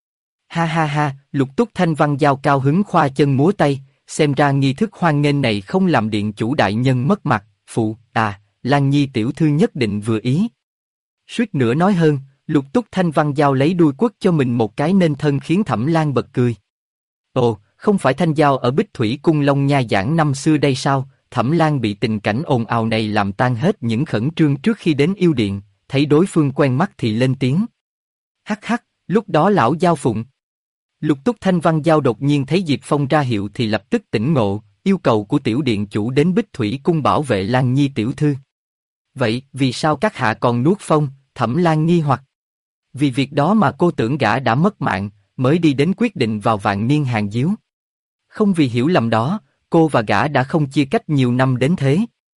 Ha ha ha, Lục Túc Thanh Văn Giao cao hứng khoa chân múa tay, xem ra nghi thức hoan nghênh này không làm điện chủ đại nhân mất mặt. Phụ, Lan Nhi tiểu thư nhất định vừa ý. Suýt nữa nói hơn, Lục Túc Thanh Văn Giao lấy đuôi quất cho mình một cái nên thân khiến Thẩm Lan bật cười. Ồ, không phải Thanh Giao ở Bích Thủy Cung Long Nha giảng năm xưa đây sao? Thẩm Lan bị tình cảnh ồn ào này làm tan hết những khẩn trương trước khi đến yêu điện, thấy đối phương quen mắt thì lên tiếng. Hắc hắc, lúc đó lão Giao phụng. Lục Túc Thanh Văn Giao đột nhiên thấy Diệp Phong ra hiệu thì lập tức tỉnh ngộ, yêu cầu của tiểu điện chủ đến Bích Thủy Cung bảo vệ Lan Nhi tiểu thư. Vậy, vì sao các hạ còn nuốt phong? Thẩm Lan nghi hoặc. Vì việc đó mà cô tưởng gã đã mất mạng, mới đi đến quyết định vào Vạn Niên Hàng Diếu. Không vì hiểu lầm đó, cô và gã đã không chia cách nhiều năm đến thế.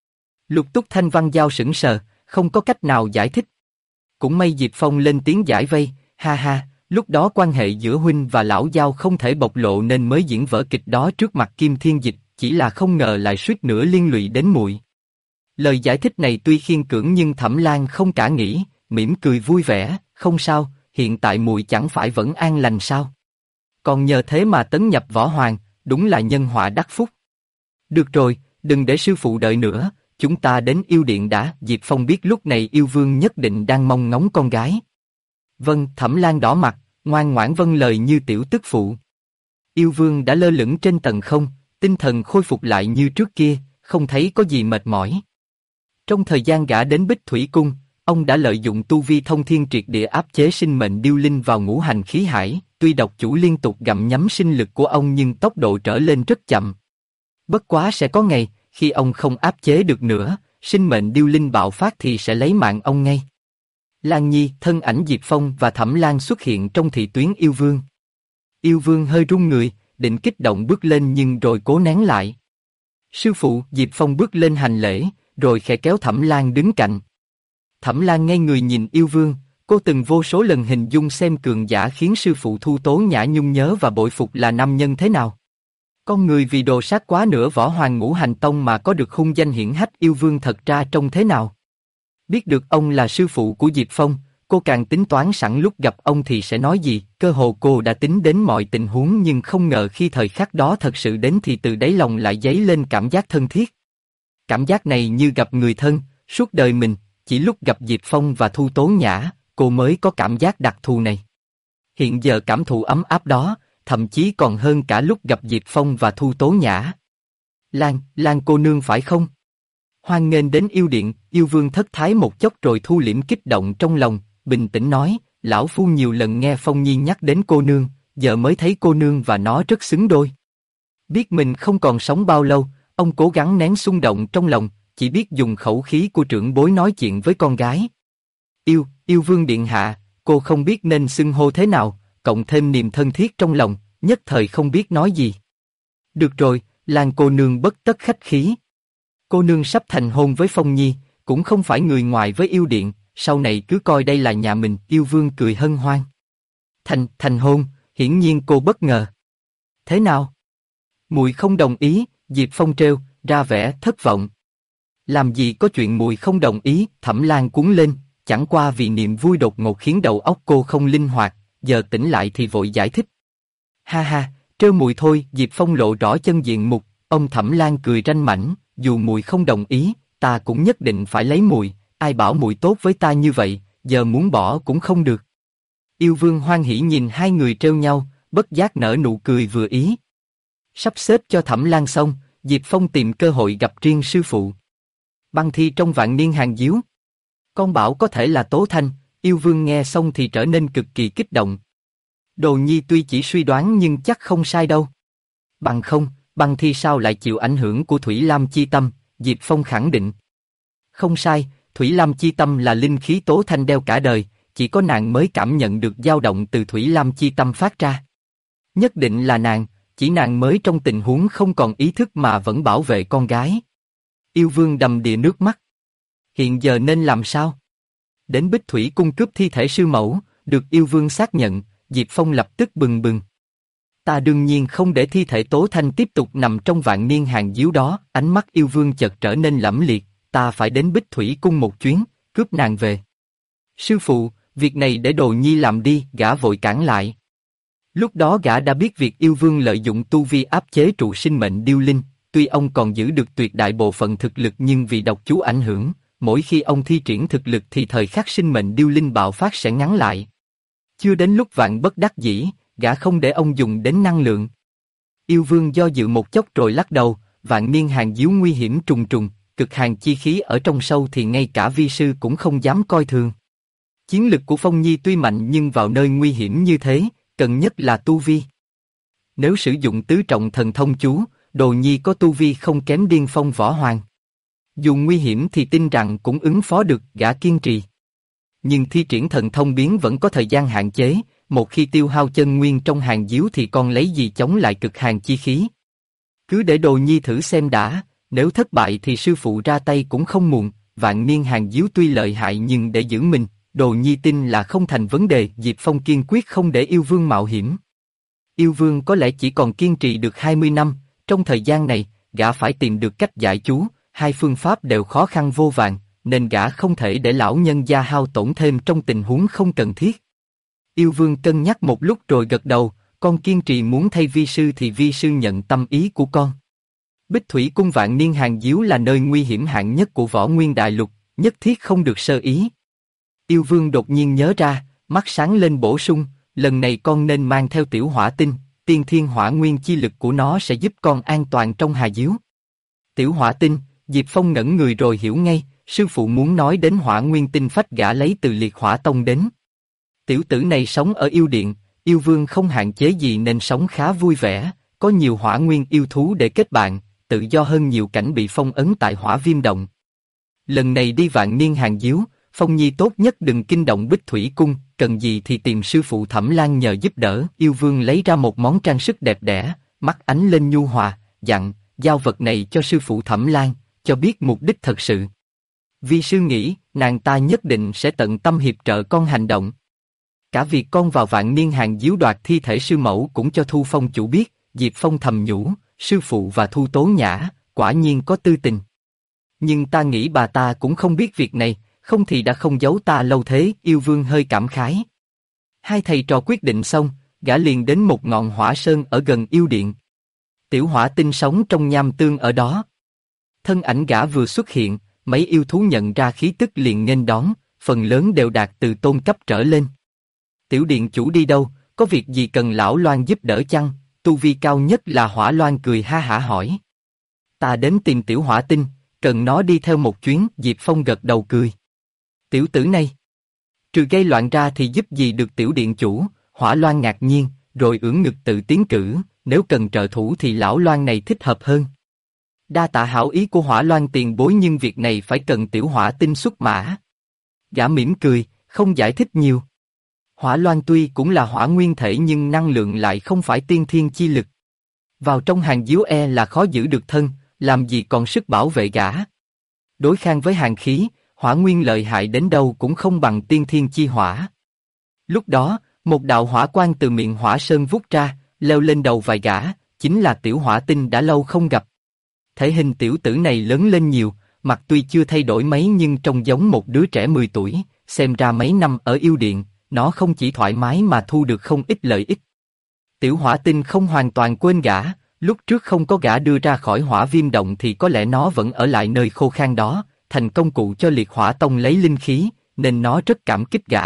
Lục Túc Thanh Văn Giao sững sờ, không có cách nào giải thích. Cũng may Diệp Phong lên tiếng giải vây, ha ha, lúc đó quan hệ giữa huynh và lão Giao không thể bộc lộ nên mới diễn vở kịch đó trước mặt Kim Thiên Dịch, chỉ là không ngờ lại suýt nữa liên lụy đến muội. Lời giải thích này tuy khiên cưỡng nhưng Thẩm Lan không cả nghĩ, mỉm cười vui vẻ, không sao, hiện tại muội chẳng phải vẫn an lành sao? Còn nhờ thế mà tấn nhập võ hoàng, đúng là nhân họa đắc phúc. Được rồi, đừng để sư phụ đợi nữa, chúng ta đến yêu điện đã. Diệp Phong biết lúc này yêu vương nhất định đang mong ngóng con gái. Vâng, Thẩm Lan đỏ mặt, ngoan ngoãn vâng lời như tiểu tức phụ. Yêu vương đã lơ lửng trên tầng không, tinh thần khôi phục lại như trước kia, không thấy có gì mệt mỏi. Trong thời gian gã đến Bích Thủy Cung, ông đã lợi dụng tu vi thông thiên triệt địa áp chế sinh mệnh điêu linh vào ngũ hành khí hải, tuy độc chủ liên tục gặm nhấm sinh lực của ông nhưng tốc độ trở lên rất chậm. Bất quá sẽ có ngày, khi ông không áp chế được nữa, sinh mệnh điêu linh bạo phát thì sẽ lấy mạng ông ngay. Lan Nhi, thân ảnh Diệp Phong và Thẩm Lan xuất hiện trong thị tuyến yêu vương. Yêu vương hơi run người, định kích động bước lên nhưng rồi cố nén lại. Sư phụ, Diệp Phong bước lên hành lễ, rồi khẽ kéo Thẩm Lan đứng cạnh. Thẩm Lan ngây người nhìn yêu vương, cô từng vô số lần hình dung xem cường giả khiến sư phụ Thu Tố Nhã nhung nhớ và bội phục là nam nhân thế nào. Con người vì đồ sát quá nửa võ hoàng ngũ hành tông mà có được hung danh hiển hách yêu vương thật ra trông thế nào. Biết được ông là sư phụ của Diệp Phong, cô càng tính toán sẵn lúc gặp ông thì sẽ nói gì, cơ hồ cô đã tính đến mọi tình huống nhưng không ngờ khi thời khắc đó thật sự đến thì từ đáy lòng lại dấy lên cảm giác thân thiết. Cảm giác này như gặp người thân, suốt đời mình, chỉ lúc gặp Diệp Phong và Thu Tố Nhã, cô mới có cảm giác đặc thù này. Hiện giờ cảm thụ ấm áp đó, thậm chí còn hơn cả lúc gặp Diệp Phong và Thu Tố Nhã. Lan cô nương phải không? Hoan nghênh đến yêu điện, yêu vương thất thái một chốc rồi thu liễm kích động trong lòng, bình tĩnh nói, lão phu nhiều lần nghe Phong Nhi nhắc đến cô nương, giờ mới thấy cô nương và nó rất xứng đôi. Biết mình không còn sống bao lâu, ông cố gắng nén xung động trong lòng, chỉ biết dùng khẩu khí của trưởng bối nói chuyện với con gái. Yêu vương điện hạ, cô không biết nên xưng hô thế nào, cộng thêm niềm thân thiết trong lòng, nhất thời không biết nói gì. Được rồi, Lan cô nương bất tất khách khí. Cô nương sắp thành hôn với Phong Nhi, cũng không phải người ngoài với yêu điện, sau này cứ coi đây là nhà mình. Yêu vương cười hân hoan. Thành hôn, hiển nhiên cô bất ngờ. Thế nào? Muội không đồng ý, Diệp Phong trêu, ra vẻ thất vọng. Làm gì có chuyện muội không đồng ý? Thẩm Lan cuống lên, chẳng qua vì niềm vui đột ngột khiến đầu óc cô không linh hoạt, giờ tỉnh lại thì vội giải thích. Ha ha, trêu muội thôi. Diệp Phong lộ rõ chân diện mục, ông Thẩm Lan cười ranh mãnh, dù muội không đồng ý, ta cũng nhất định phải lấy muội, ai bảo muội tốt với ta như vậy, giờ muốn bỏ cũng không được. Yêu vương hoan hỉ nhìn hai người trêu nhau, bất giác nở nụ cười vừa ý. Sắp xếp cho Thẩm Lan xong, Diệp Phong tìm cơ hội gặp riêng sư phụ. Băng thi trong Vạn Niên Hàng Diếu. Con bảo có thể là Tố Thanh, yêu vương nghe xong thì trở nên cực kỳ kích động. Đồ nhi tuy chỉ suy đoán nhưng chắc không sai đâu. Bằng không, băng thi sao lại chịu ảnh hưởng của Thủy Lam chi tâm, Diệp Phong khẳng định. Không sai, Thủy Lam chi tâm là linh khí Tố Thanh đeo cả đời, chỉ có nàng mới cảm nhận được dao động từ Thủy Lam chi tâm phát ra. Nhất định là nàng, chỉ nàng mới trong tình huống không còn ý thức mà vẫn bảo vệ con gái. Yêu vương đầm đìa nước mắt. Hiện giờ nên làm sao? Đến Bích Thủy cung cướp thi thể sư mẫu, được yêu vương xác nhận, Diệp Phong lập tức bừng bừng. Ta đương nhiên không để thi thể Tố Thanh tiếp tục nằm trong vạn niên hàng díu đó, ánh mắt yêu vương chợt trở nên lẫm liệt, ta phải đến Bích Thủy cung một chuyến, cướp nàng về. Sư phụ, việc này để Đồ Nhi làm đi, gã vội cản lại. Lúc đó gã đã biết việc yêu vương lợi dụng tu vi áp chế trụ sinh mệnh điêu linh, tuy ông còn giữ được tuyệt đại bộ phận thực lực nhưng vì độc chú ảnh hưởng, mỗi khi ông thi triển thực lực thì thời khắc sinh mệnh điêu linh bạo phát sẽ ngắn lại. Chưa đến lúc vạn bất đắc dĩ, gã không để ông dùng đến năng lượng. Yêu vương do dự một chốc rồi lắc đầu, vạn niên hàng díu nguy hiểm trùng trùng, cực hàn chi khí ở trong sâu thì ngay cả vi sư cũng không dám coi thường. Chiến lực của Phong Nhi tuy mạnh nhưng vào nơi nguy hiểm như thế, cần nhất là tu vi. Nếu sử dụng tứ trọng thần thông chú, Đồ Nhi có tu vi không kém điên phong võ hoàng. Dù nguy hiểm thì tin rằng cũng ứng phó được, gã kiên trì. Nhưng thi triển thần thông biến vẫn có thời gian hạn chế, một khi tiêu hao chân nguyên trong hàng díu thì con lấy gì chống lại cực hàn chi khí. Cứ để Đồ Nhi thử xem đã, nếu thất bại thì sư phụ ra tay cũng không muộn, vạn niên hàng díu tuy lợi hại nhưng để giữ mình, Đồ Nhi tin là không thành vấn đề. Diệp Phong kiên quyết không để yêu vương mạo hiểm. Yêu vương có lẽ chỉ còn kiên trì được 20 năm, trong thời gian này, gã phải tìm được cách giải chú, hai phương pháp đều khó khăn vô vàn, nên gã không thể để lão nhân gia hao tổn thêm trong tình huống không cần thiết. Yêu vương cân nhắc một lúc rồi gật đầu, con kiên trì muốn thay vi sư thì vi sư nhận tâm ý của con. Bích Thủy cung vạn niên hàng díu là nơi nguy hiểm hạng nhất của Võ Nguyên Đại Lục, nhất thiết không được sơ ý. Yêu vương đột nhiên nhớ ra, mắt sáng lên bổ sung, lần này con nên mang theo tiểu hỏa tinh, tiên thiên hỏa nguyên chi lực của nó sẽ giúp con an toàn trong hà díu. Tiểu hỏa tinh, Diệp Phong ngẩn người rồi hiểu ngay, sư phụ muốn nói đến hỏa nguyên tinh phách gã lấy từ liệt hỏa tông đến. Tiểu tử này sống ở yêu điện, yêu vương không hạn chế gì nên sống khá vui vẻ, có nhiều hỏa nguyên yêu thú để kết bạn, tự do hơn nhiều cảnh bị phong ấn tại hỏa viêm động. Lần này đi vạn niên hàng díu, Phong Nhi tốt nhất đừng kinh động Bích Thủy cung, cần gì thì tìm sư phụ Thẩm Lan nhờ giúp đỡ. Yêu vương lấy ra một món trang sức đẹp đẽ, mắt ánh lên nhu hòa, dặn, giao vật này cho sư phụ Thẩm Lan, cho biết mục đích thật sự. Vi sư nghĩ, nàng ta nhất định sẽ tận tâm hiệp trợ con hành động. Cả việc con vào vạn niên hàng díu đoạt thi thể sư mẫu cũng cho Thu Phong chủ biết. Diệp Phong thầm nhủ, sư phụ và Thu Tố Nhã, quả nhiên có tư tình. Nhưng ta nghĩ bà ta cũng không biết việc này, không thì đã không giấu ta lâu thế. Yêu vương hơi cảm khái. Hai thầy trò quyết định xong, gã liền đến một ngọn hỏa sơn ở gần yêu điện. Tiểu hỏa tinh sống trong nham tương ở đó. Thân ảnh gã vừa xuất hiện, mấy yêu thú nhận ra khí tức liền nghênh đón, phần lớn đều đạt từ tôn cấp trở lên. Tiểu điện chủ đi đâu, có việc gì cần lão Loan giúp đỡ chăng? Tu vi cao nhất là Hỏa Loan cười ha hả hỏi. Ta đến tìm tiểu hỏa tinh, cần nó đi theo một chuyến. Diệp Phong gật đầu cười. Tiểu tử này, trừ gây loạn ra thì giúp gì được tiểu điện chủ? Hỏa Loan ngạc nhiên, rồi ưỡn ngực tự tiến cử, nếu cần trợ thủ thì lão Loan này thích hợp hơn. Đa tạ hảo ý của Hỏa Loan tiền bối nhưng việc này phải cần tiểu hỏa tinh xuất mã. Gã mỉm cười, không giải thích nhiều. Hỏa Loan tuy cũng là hỏa nguyên thể nhưng năng lượng lại không phải tiên thiên chi lực. Vào trong hàng díu là khó giữ được thân, làm gì còn sức bảo vệ gã. Đối kháng với hàn khí, hỏa nguyên lợi hại đến đâu cũng không bằng tiên thiên chi hỏa. Lúc đó, một đạo hỏa quang từ miệng hỏa sơn vút ra, leo lên đầu vài gã, chính là tiểu hỏa tinh đã lâu không gặp. Thể hình tiểu tử này lớn lên nhiều, mặt tuy chưa thay đổi mấy nhưng trông giống một đứa trẻ 10 tuổi, xem ra mấy năm ở yêu điện, nó không chỉ thoải mái mà thu được không ít lợi ích. Tiểu hỏa tinh không hoàn toàn quên gã, lúc trước không có gã đưa ra khỏi hỏa viêm động thì có lẽ nó vẫn ở lại nơi khô khan đó, thành công cụ cho liệt hỏa tông lấy linh khí, nên nó rất cảm kích gã.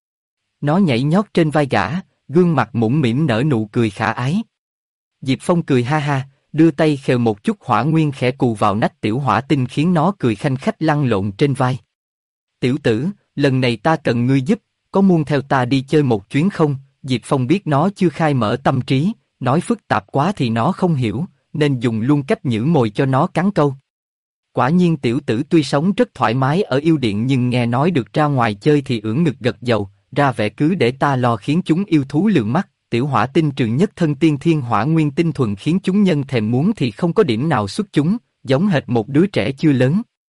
Nó nhảy nhót trên vai gã, gương mặt mũm mĩm nở nụ cười khả ái. Diệp Phong cười ha ha, đưa tay khều một chút hỏa nguyên khẽ cù vào nách tiểu hỏa tinh khiến nó cười khanh khách lăn lộn trên vai. Tiểu tử, lần này ta cần ngươi giúp, có muốn theo ta đi chơi một chuyến không? Diệp Phong biết nó chưa khai mở tâm trí, nói phức tạp quá thì nó không hiểu, nên dùng luôn cách nhử mồi cho nó cắn câu. Quả nhiên tiểu tử tuy sống rất thoải mái ở yêu điện nhưng nghe nói được ra ngoài chơi thì ưỡn ngực gật dầu, ra vẻ cứ để ta lo khiến chúng yêu thú lường mắt. Tiểu hỏa tinh trừ nhất thân tiên thiên hỏa nguyên tinh thuần khiến chúng nhân thèm muốn thì không có điểm nào xuất chúng, giống hệt một đứa trẻ chưa lớn.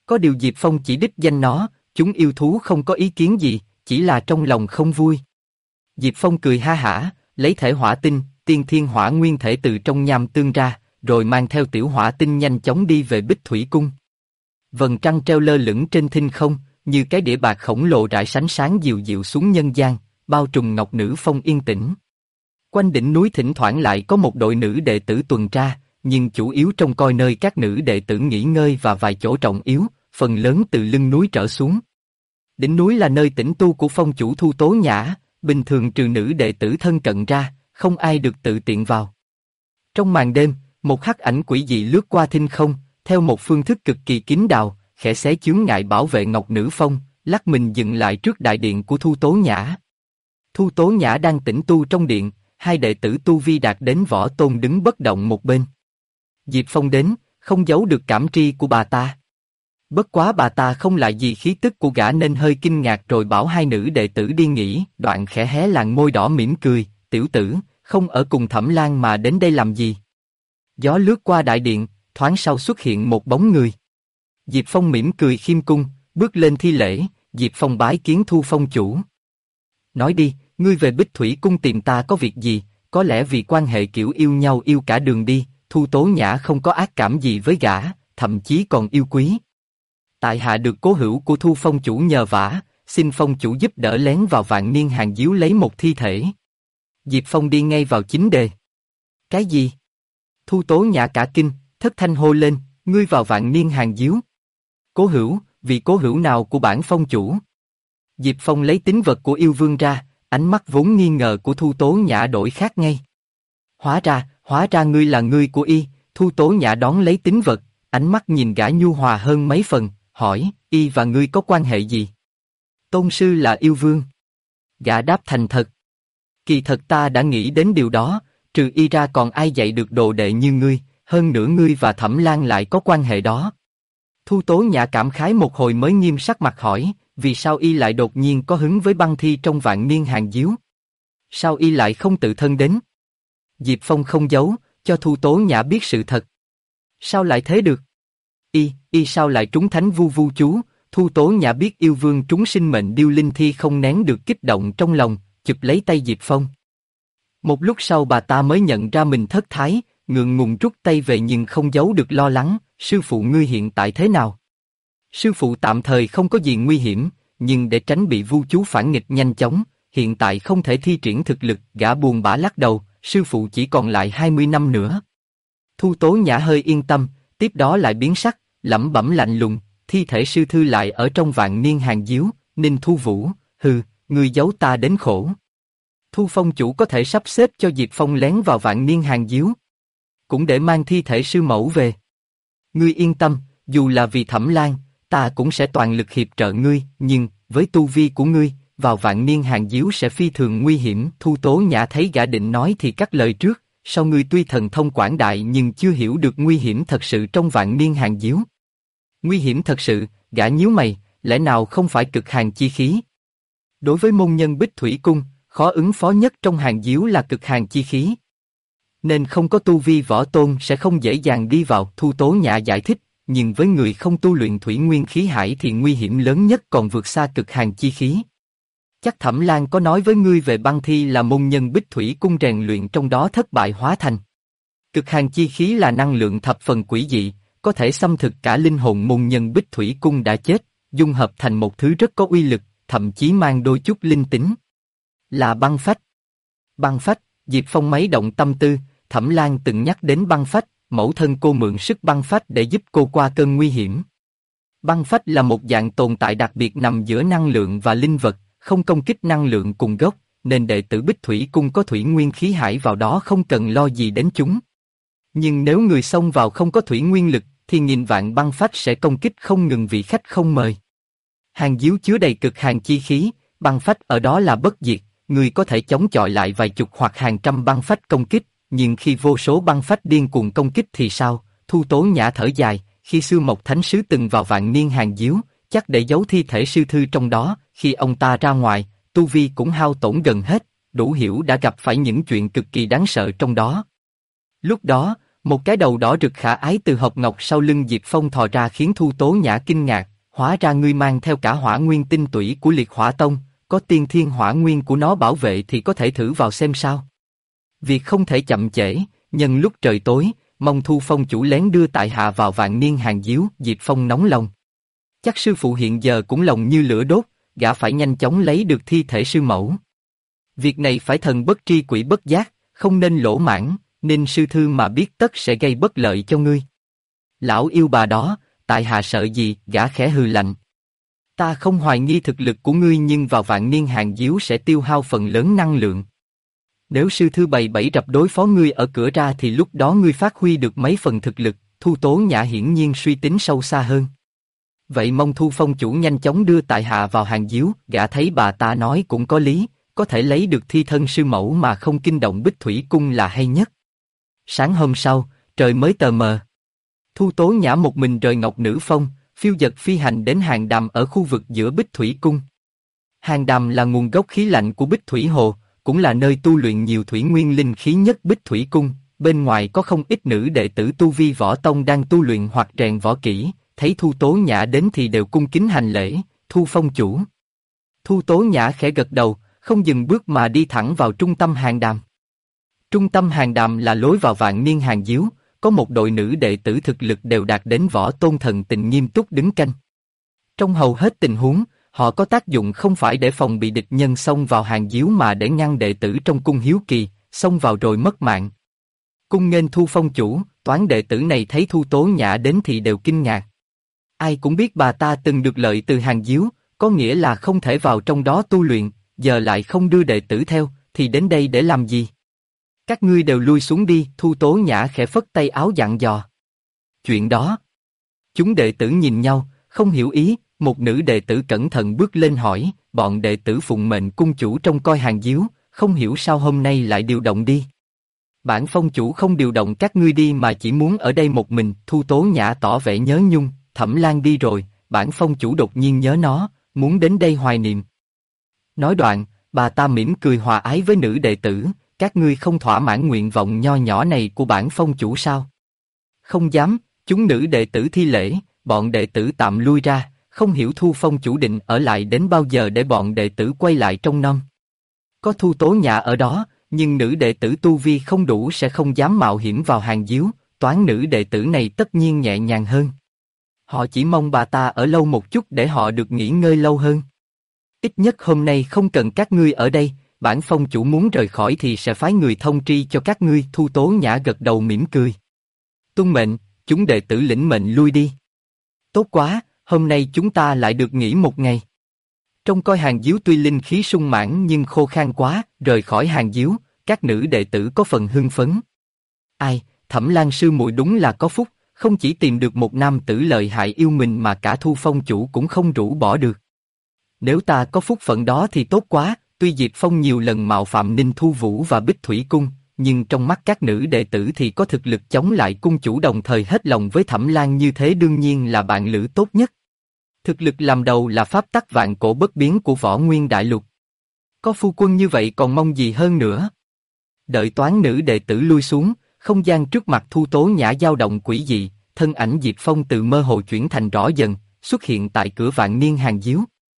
Có điều Diệp Phong chỉ đích danh nó, chúng yêu thú không có ý kiến gì, chỉ là trong lòng không vui. Diệp Phong cười ha hả, lấy thể hỏa tinh, tiên thiên hỏa nguyên thể từ trong nham tương ra, rồi mang theo tiểu hỏa tinh nhanh chóng đi về Bích Thủy Cung. Vầng trăng treo lơ lửng trên thinh không, như cái đĩa bạc khổng lồ rải sánh sáng dịu dịu xuống nhân gian, bao trùm Ngọc Nữ Phong yên tĩnh. Quanh đỉnh núi thỉnh thoảng lại có một đội nữ đệ tử tuần tra, nhưng chủ yếu trông coi nơi các nữ đệ tử nghỉ ngơi và vài chỗ trọng yếu, phần lớn từ lưng núi trở xuống. Đỉnh núi là nơi tĩnh tu của phong chủ Thu Tố Nhã, bình thường trừ nữ đệ tử thân cận ra, không ai được tự tiện vào. Trong màn đêm, một hắc ảnh quỷ dị lướt qua thinh không, theo một phương thức cực kỳ kín đáo, khẽ xé chướng ngại bảo vệ Ngọc Nữ Phong, lắc mình dừng lại trước đại điện của Thu Tố Nhã. Thu Tố Nhã đang tĩnh tu trong điện, hai đệ tử tu vi đạt đến võ tôn đứng bất động một bên. Diệp Phong đến, không giấu được cảm tri của bà ta. Bất quá bà ta không lại gì khí tức của gã nên hơi kinh ngạc rồi bảo hai nữ đệ tử đi nghỉ, đoạn khẽ hé làn môi đỏ mỉm cười, tiểu tử, không ở cùng Thẩm Lan mà đến đây làm gì? Gió lướt qua đại điện, thoáng sau xuất hiện một bóng người. Diệp Phong mỉm cười khiêm cung, bước lên thi lễ, Diệp Phong bái kiến Thu Phong chủ. Nói đi, ngươi về Bích Thủy Cung tìm ta có việc gì, có lẽ vì quan hệ kiểu yêu nhau yêu cả đường đi, Thu Tố Nhã không có ác cảm gì với gã, thậm chí còn yêu quý. Tại hạ được cố hữu của Thu Phong chủ nhờ vả, xin Phong chủ giúp đỡ lén vào Vạn Niên Hàng Diếu lấy một thi thể. Diệp Phong đi ngay vào chính đề. Cái gì? Thu Tố Nhã cả kinh, thất thanh hô lên, ngươi vào Vạn Niên Hàng Diếu. Cố hữu, vì cố hữu nào của bản Phong chủ? Diệp Phong lấy tín vật của yêu vương ra, ánh mắt vốn nghi ngờ của Thu Tố Nhã đổi khác ngay. Hóa ra ngươi là ngươi của y. Thu Tố Nhã đón lấy tín vật, ánh mắt nhìn gã nhu hòa hơn mấy phần, hỏi, y và ngươi có quan hệ gì? Tôn sư là yêu vương. Gã đáp thành thật. Kỳ thật ta đã nghĩ đến điều đó, trừ y ra còn ai dạy được đồ đệ như ngươi, hơn nữa ngươi và Thẩm Lan lại có quan hệ đó. Thu Tố Nhã cảm khái một hồi mới nghiêm sắc mặt hỏi, vì sao y lại đột nhiên có hứng với băng thi trong Vạn Niên Hàng Diếu? Sao y lại không tự thân đến? Diệp Phong không giấu, cho Thu Tố Nhã biết sự thật. Sao lại thế được? Y sao lại trúng thánh vu vu chú? Thu Tố Nhã biết yêu vương trúng sinh mệnh điêu linh thi không nén được kích động trong lòng, chụp lấy tay Diệp Phong. Một lúc sau bà ta mới nhận ra mình thất thái, ngượng ngùng rút tay về nhưng không giấu được lo lắng, sư phụ ngươi hiện tại thế nào? Sư phụ tạm thời không có gì nguy hiểm, nhưng để tránh bị vu chú phản nghịch nhanh chóng, hiện tại không thể thi triển thực lực, gã buồn bã lắc đầu, sư phụ chỉ còn lại 20 năm nữa. Thu Tố Nhã hơi yên tâm, tiếp đó lại biến sắc, lẩm bẩm lạnh lùng, thi thể sư thư lại ở trong Vạn Niên Hàng Diếu, Ninh Thu Vũ, hừ, ngươi giấu ta đến khổ. Thu Phong chủ có thể sắp xếp cho Diệp Phong lén vào Vạn Niên Hàng Diếu, cũng để mang thi thể sư mẫu về. Ngươi yên tâm, dù là vì Thẩm Lan, ta cũng sẽ toàn lực hiệp trợ ngươi, nhưng, với tu vi của ngươi, vào Vạn Niên Hàng Diếu sẽ phi thường nguy hiểm. Thu Tố Nhã thấy gã định nói thì cắt lời trước, sao ngươi tuy thần thông quảng đại nhưng chưa hiểu được nguy hiểm thật sự trong Vạn Niên Hàng Diếu? Nguy hiểm thật sự, gã nhíu mày, lẽ nào không phải cực hàn chi khí? Đối với môn nhân Bích Thủy Cung, khó ứng phó nhất trong Hàng Diếu là cực hàn chi khí, nên không có tu vi võ tôn sẽ không dễ dàng đi vào. Thu Tố Nhã giải thích, nhưng với người không tu luyện thủy nguyên khí hải thì nguy hiểm lớn nhất còn vượt xa cực hàn chi khí. Chắc Thẩm Lan có nói với ngươi về băng thi là môn nhân Bích Thủy Cung rèn luyện trong đó thất bại hóa thành. Cực hàn chi khí là năng lượng thập phần quỷ dị, có thể xâm thực cả linh hồn môn nhân Bích Thủy Cung đã chết, dung hợp thành một thứ rất có uy lực, thậm chí mang đôi chút linh tính. Là băng phách. Băng phách, Diệp Phong mấy động tâm tư, Thẩm Lan từng nhắc đến băng phách, mẫu thân cô mượn sức băng phách để giúp cô qua cơn nguy hiểm. Băng phách là một dạng tồn tại đặc biệt nằm giữa năng lượng và linh vật, không công kích năng lượng cùng gốc, nên đệ tử Bích Thủy Cung có thủy nguyên khí hải vào đó không cần lo gì đến chúng. Nhưng nếu người xông vào không có thủy nguyên lực, thì nghìn vạn băng phách sẽ công kích không ngừng vị khách không mời. Hàng Diếu chứa đầy cực hàn chi khí, băng phách ở đó là bất diệt, người có thể chống chọi lại vài chục hoặc hàng trăm băng phách công kích, nhưng khi vô số băng phách điên cuồng công kích thì sao? Thu Tố Nhã thở dài, khi Sư Mộc Thánh Sứ từng vào Vạn Niên Hàng Diếu, chắc để giấu thi thể sư thư trong đó, khi ông ta ra ngoài, tu vi cũng hao tổn gần hết, đủ hiểu đã gặp phải những chuyện cực kỳ đáng sợ trong đó. Lúc đó, Một cái đầu đỏ rực khả ái từ hộc ngọc sau lưng Diệp Phong thò ra khiến Thu Tố Nhã kinh ngạc, hóa ra ngươi mang theo cả hỏa nguyên tinh tủy của Liệt Hỏa Tông, có tiên thiên hỏa nguyên của nó bảo vệ thì có thể thử vào xem sao. Việc không thể chậm trễ, nhân lúc trời tối, mong Thu Phong chủ lén đưa tại hạ vào Vạn Niên Hàng Diếu. Diệp Phong nóng lòng. Chắc sư phụ hiện giờ cũng lòng như lửa đốt, gã phải nhanh chóng lấy được thi thể sư mẫu. Việc này phải thần bất tri quỷ bất giác, không nên lỗ mãng, nên sư thư mà biết tất sẽ gây bất lợi cho ngươi. Lão yêu bà đó, tại hạ sợ gì? Gã khẽ hừ lạnh. Ta không hoài nghi thực lực của ngươi nhưng vào Vạn Niên Hàng Diếu sẽ tiêu hao phần lớn năng lượng. Nếu sư thư bày bẫy rập đối phó ngươi ở cửa ra thì lúc đó ngươi phát huy được mấy phần thực lực. Thu Tố Nhã hiển nhiên suy tính sâu xa hơn. Vậy mong Thu Phong chủ nhanh chóng đưa tại hạ vào Hàng Diếu. Gã thấy bà ta nói cũng có lý, có thể lấy được thi thân sư mẫu mà không kinh động Bích Thủy Cung là hay nhất. Sáng hôm sau, trời mới tờ mờ. Thu Tố Nhã một mình rời Ngọc Nữ Phong, phiêu dật phi hành đến Hàng Đàm ở khu vực giữa Bích Thủy Cung. Hàng Đàm là nguồn gốc khí lạnh của Bích Thủy Hồ, cũng là nơi tu luyện nhiều thủy nguyên linh khí nhất Bích Thủy Cung. Bên ngoài có không ít nữ đệ tử tu vi võ tông đang tu luyện hoặc rèn võ kỹ, thấy Thu Tố Nhã đến thì đều cung kính hành lễ. Thu Phong chủ. Thu Tố Nhã khẽ gật đầu, không dừng bước mà đi thẳng vào trung tâm Hàng Đàm. Trung tâm Hàng Đàm là lối vào Vạn Niên Hàng Diếu, có một đội nữ đệ tử thực lực đều đạt đến võ tôn thần tình nghiêm túc đứng canh. Trong hầu hết tình huống, họ có tác dụng không phải để phòng bị địch nhân xông vào Hàng Diếu mà để ngăn đệ tử trong cung hiếu kỳ, xông vào rồi mất mạng. Cung nghênh Thu Phong chủ. Toán đệ tử này thấy Thu Tố Nhã đến thì đều kinh ngạc. Ai cũng biết bà ta từng được lợi từ Hàng Diếu, có nghĩa là không thể vào trong đó tu luyện, giờ lại không đưa đệ tử theo, thì đến đây để làm gì? Các ngươi đều lui xuống đi. Thu Tố Nhã khẽ phất tay áo dặn dò. Chuyện đó. Chúng đệ tử nhìn nhau, không hiểu ý. Một nữ đệ tử cẩn thận bước lên hỏi, bọn đệ tử phụng mệnh cung chủ trông coi Hàng Diếu, không hiểu sao hôm nay lại điều động đi. Bản phong chủ không điều động các ngươi đi mà chỉ muốn ở đây một mình. Thu Tố Nhã tỏ vẻ nhớ nhung. Thẩm Lan đi rồi, bản phong chủ đột nhiên nhớ nó, muốn đến đây hoài niệm. Nói đoạn, bà ta mỉm cười hòa ái với nữ đệ tử. Các ngươi không thỏa mãn nguyện vọng nho nhỏ này của bản phong chủ sao? Không dám. Chúng nữ đệ tử thi lễ, bọn đệ tử tạm lui ra. Không hiểu Thu Phong chủ định ở lại đến bao giờ để bọn đệ tử quay lại trong năm. Có Thu Tố Nhã ở đó, nhưng nữ đệ tử tu vi không đủ sẽ không dám mạo hiểm vào Hàng Diếu. Toán nữ đệ tử này tất nhiên nhẹ nhàng hơn. Họ chỉ mong bà ta ở lâu một chút để họ được nghỉ ngơi lâu hơn. Ít nhất hôm nay không cần các ngươi ở đây, bản phong chủ muốn rời khỏi thì sẽ phái người thông tri cho các ngươi. Thu Tố Nhã gật đầu mỉm cười. Tuân mệnh, chúng đệ tử lĩnh mệnh lui đi. Tốt quá, hôm nay chúng ta lại được nghỉ một ngày. Trông coi Hàng Diếu tuy linh khí sung mãn nhưng khô khan quá, rời khỏi Hàng Diếu, các nữ đệ tử có phần hưng phấn. Ai, Thẩm Lan sư muội đúng là có phúc, không chỉ tìm được một nam tử lợi hại yêu mình mà cả Thu Phong chủ cũng không rũ bỏ được. Nếu ta có phúc phận đó thì tốt quá. Tuy Diệp Phong nhiều lần mạo phạm Ninh Thu Vũ và Bích Thủy Cung, nhưng trong mắt các nữ đệ tử thì có thực lực chống lại cung chủ đồng thời hết lòng với Thẩm Lan như thế đương nhiên là bạn lữ tốt nhất. Thực lực làm đầu là pháp tắc vạn cổ bất biến của Võ Nguyên Đại Lục. Có phu quân như vậy còn mong gì hơn nữa. Đợi toán nữ đệ tử lui xuống, không gian trước mặt Thu Tố Nhã dao động quỷ dị, thân ảnh Diệp Phong từ mơ hồ chuyển thành rõ dần, xuất hiện tại cửa Vạn Niên Hàng Diếu.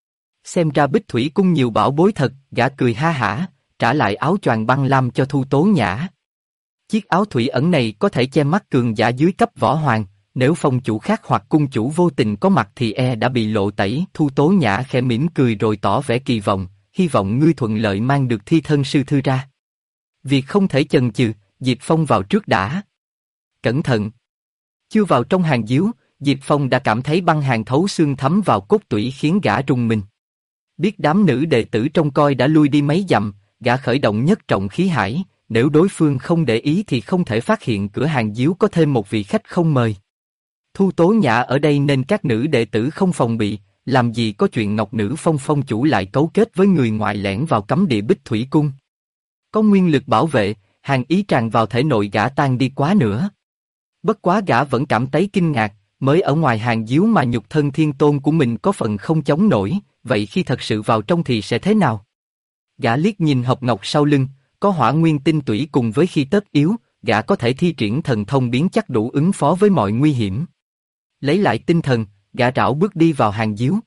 Xem ra Bích Thủy Cung nhiều bảo bối thật. Gã cười ha hả, trả lại áo choàng băng lam cho Thu Tố Nhã. Chiếc áo thủy ẩn này có thể che mắt cường giả dưới cấp võ hoàng, nếu phong chủ khác hoặc cung chủ vô tình có mặt thì đã bị lộ tẩy. Thu Tố Nhã khẽ mỉm cười rồi tỏ vẻ kỳ vọng, hy vọng ngươi thuận lợi mang được thi thân sư thư ra. Việc không thể chần chừ, Diệp Phong vào trước đã. Cẩn thận. Chưa vào trong Hàng Diếu, Diệp Phong đã cảm thấy băng hàn thấu xương thấm vào cốt tủy khiến gã rùng mình. Biết đám nữ đệ tử trông coi đã lui đi mấy dặm, gã khởi động nhất trọng khí hải, nếu đối phương không để ý thì không thể phát hiện cửa Hàng Diếu có thêm một vị khách không mời. Thu Tố Nhã ở đây nên các nữ đệ tử không phòng bị, làm gì có chuyện Ngọc Nữ Phong phong chủ lại cấu kết với người ngoại lẻn vào cấm địa Bích Thủy Cung. Có nguyên lực bảo vệ, hàn ý tràn vào thể nội gã tan đi quá nữa. Bất quá gã vẫn cảm thấy kinh ngạc, mới ở ngoài Hàng Diếu mà nhục thân thiên tôn của mình có phần không chống nổi, vậy khi thật sự vào trong thì sẽ thế nào? Gã liếc nhìn hộp ngọc sau lưng, có hỏa nguyên tinh tủy cùng với khi tất yếu, gã có thể thi triển thần thông biến chắc đủ ứng phó với mọi nguy hiểm. Lấy lại tinh thần, gã rảo bước đi vào hàng díu.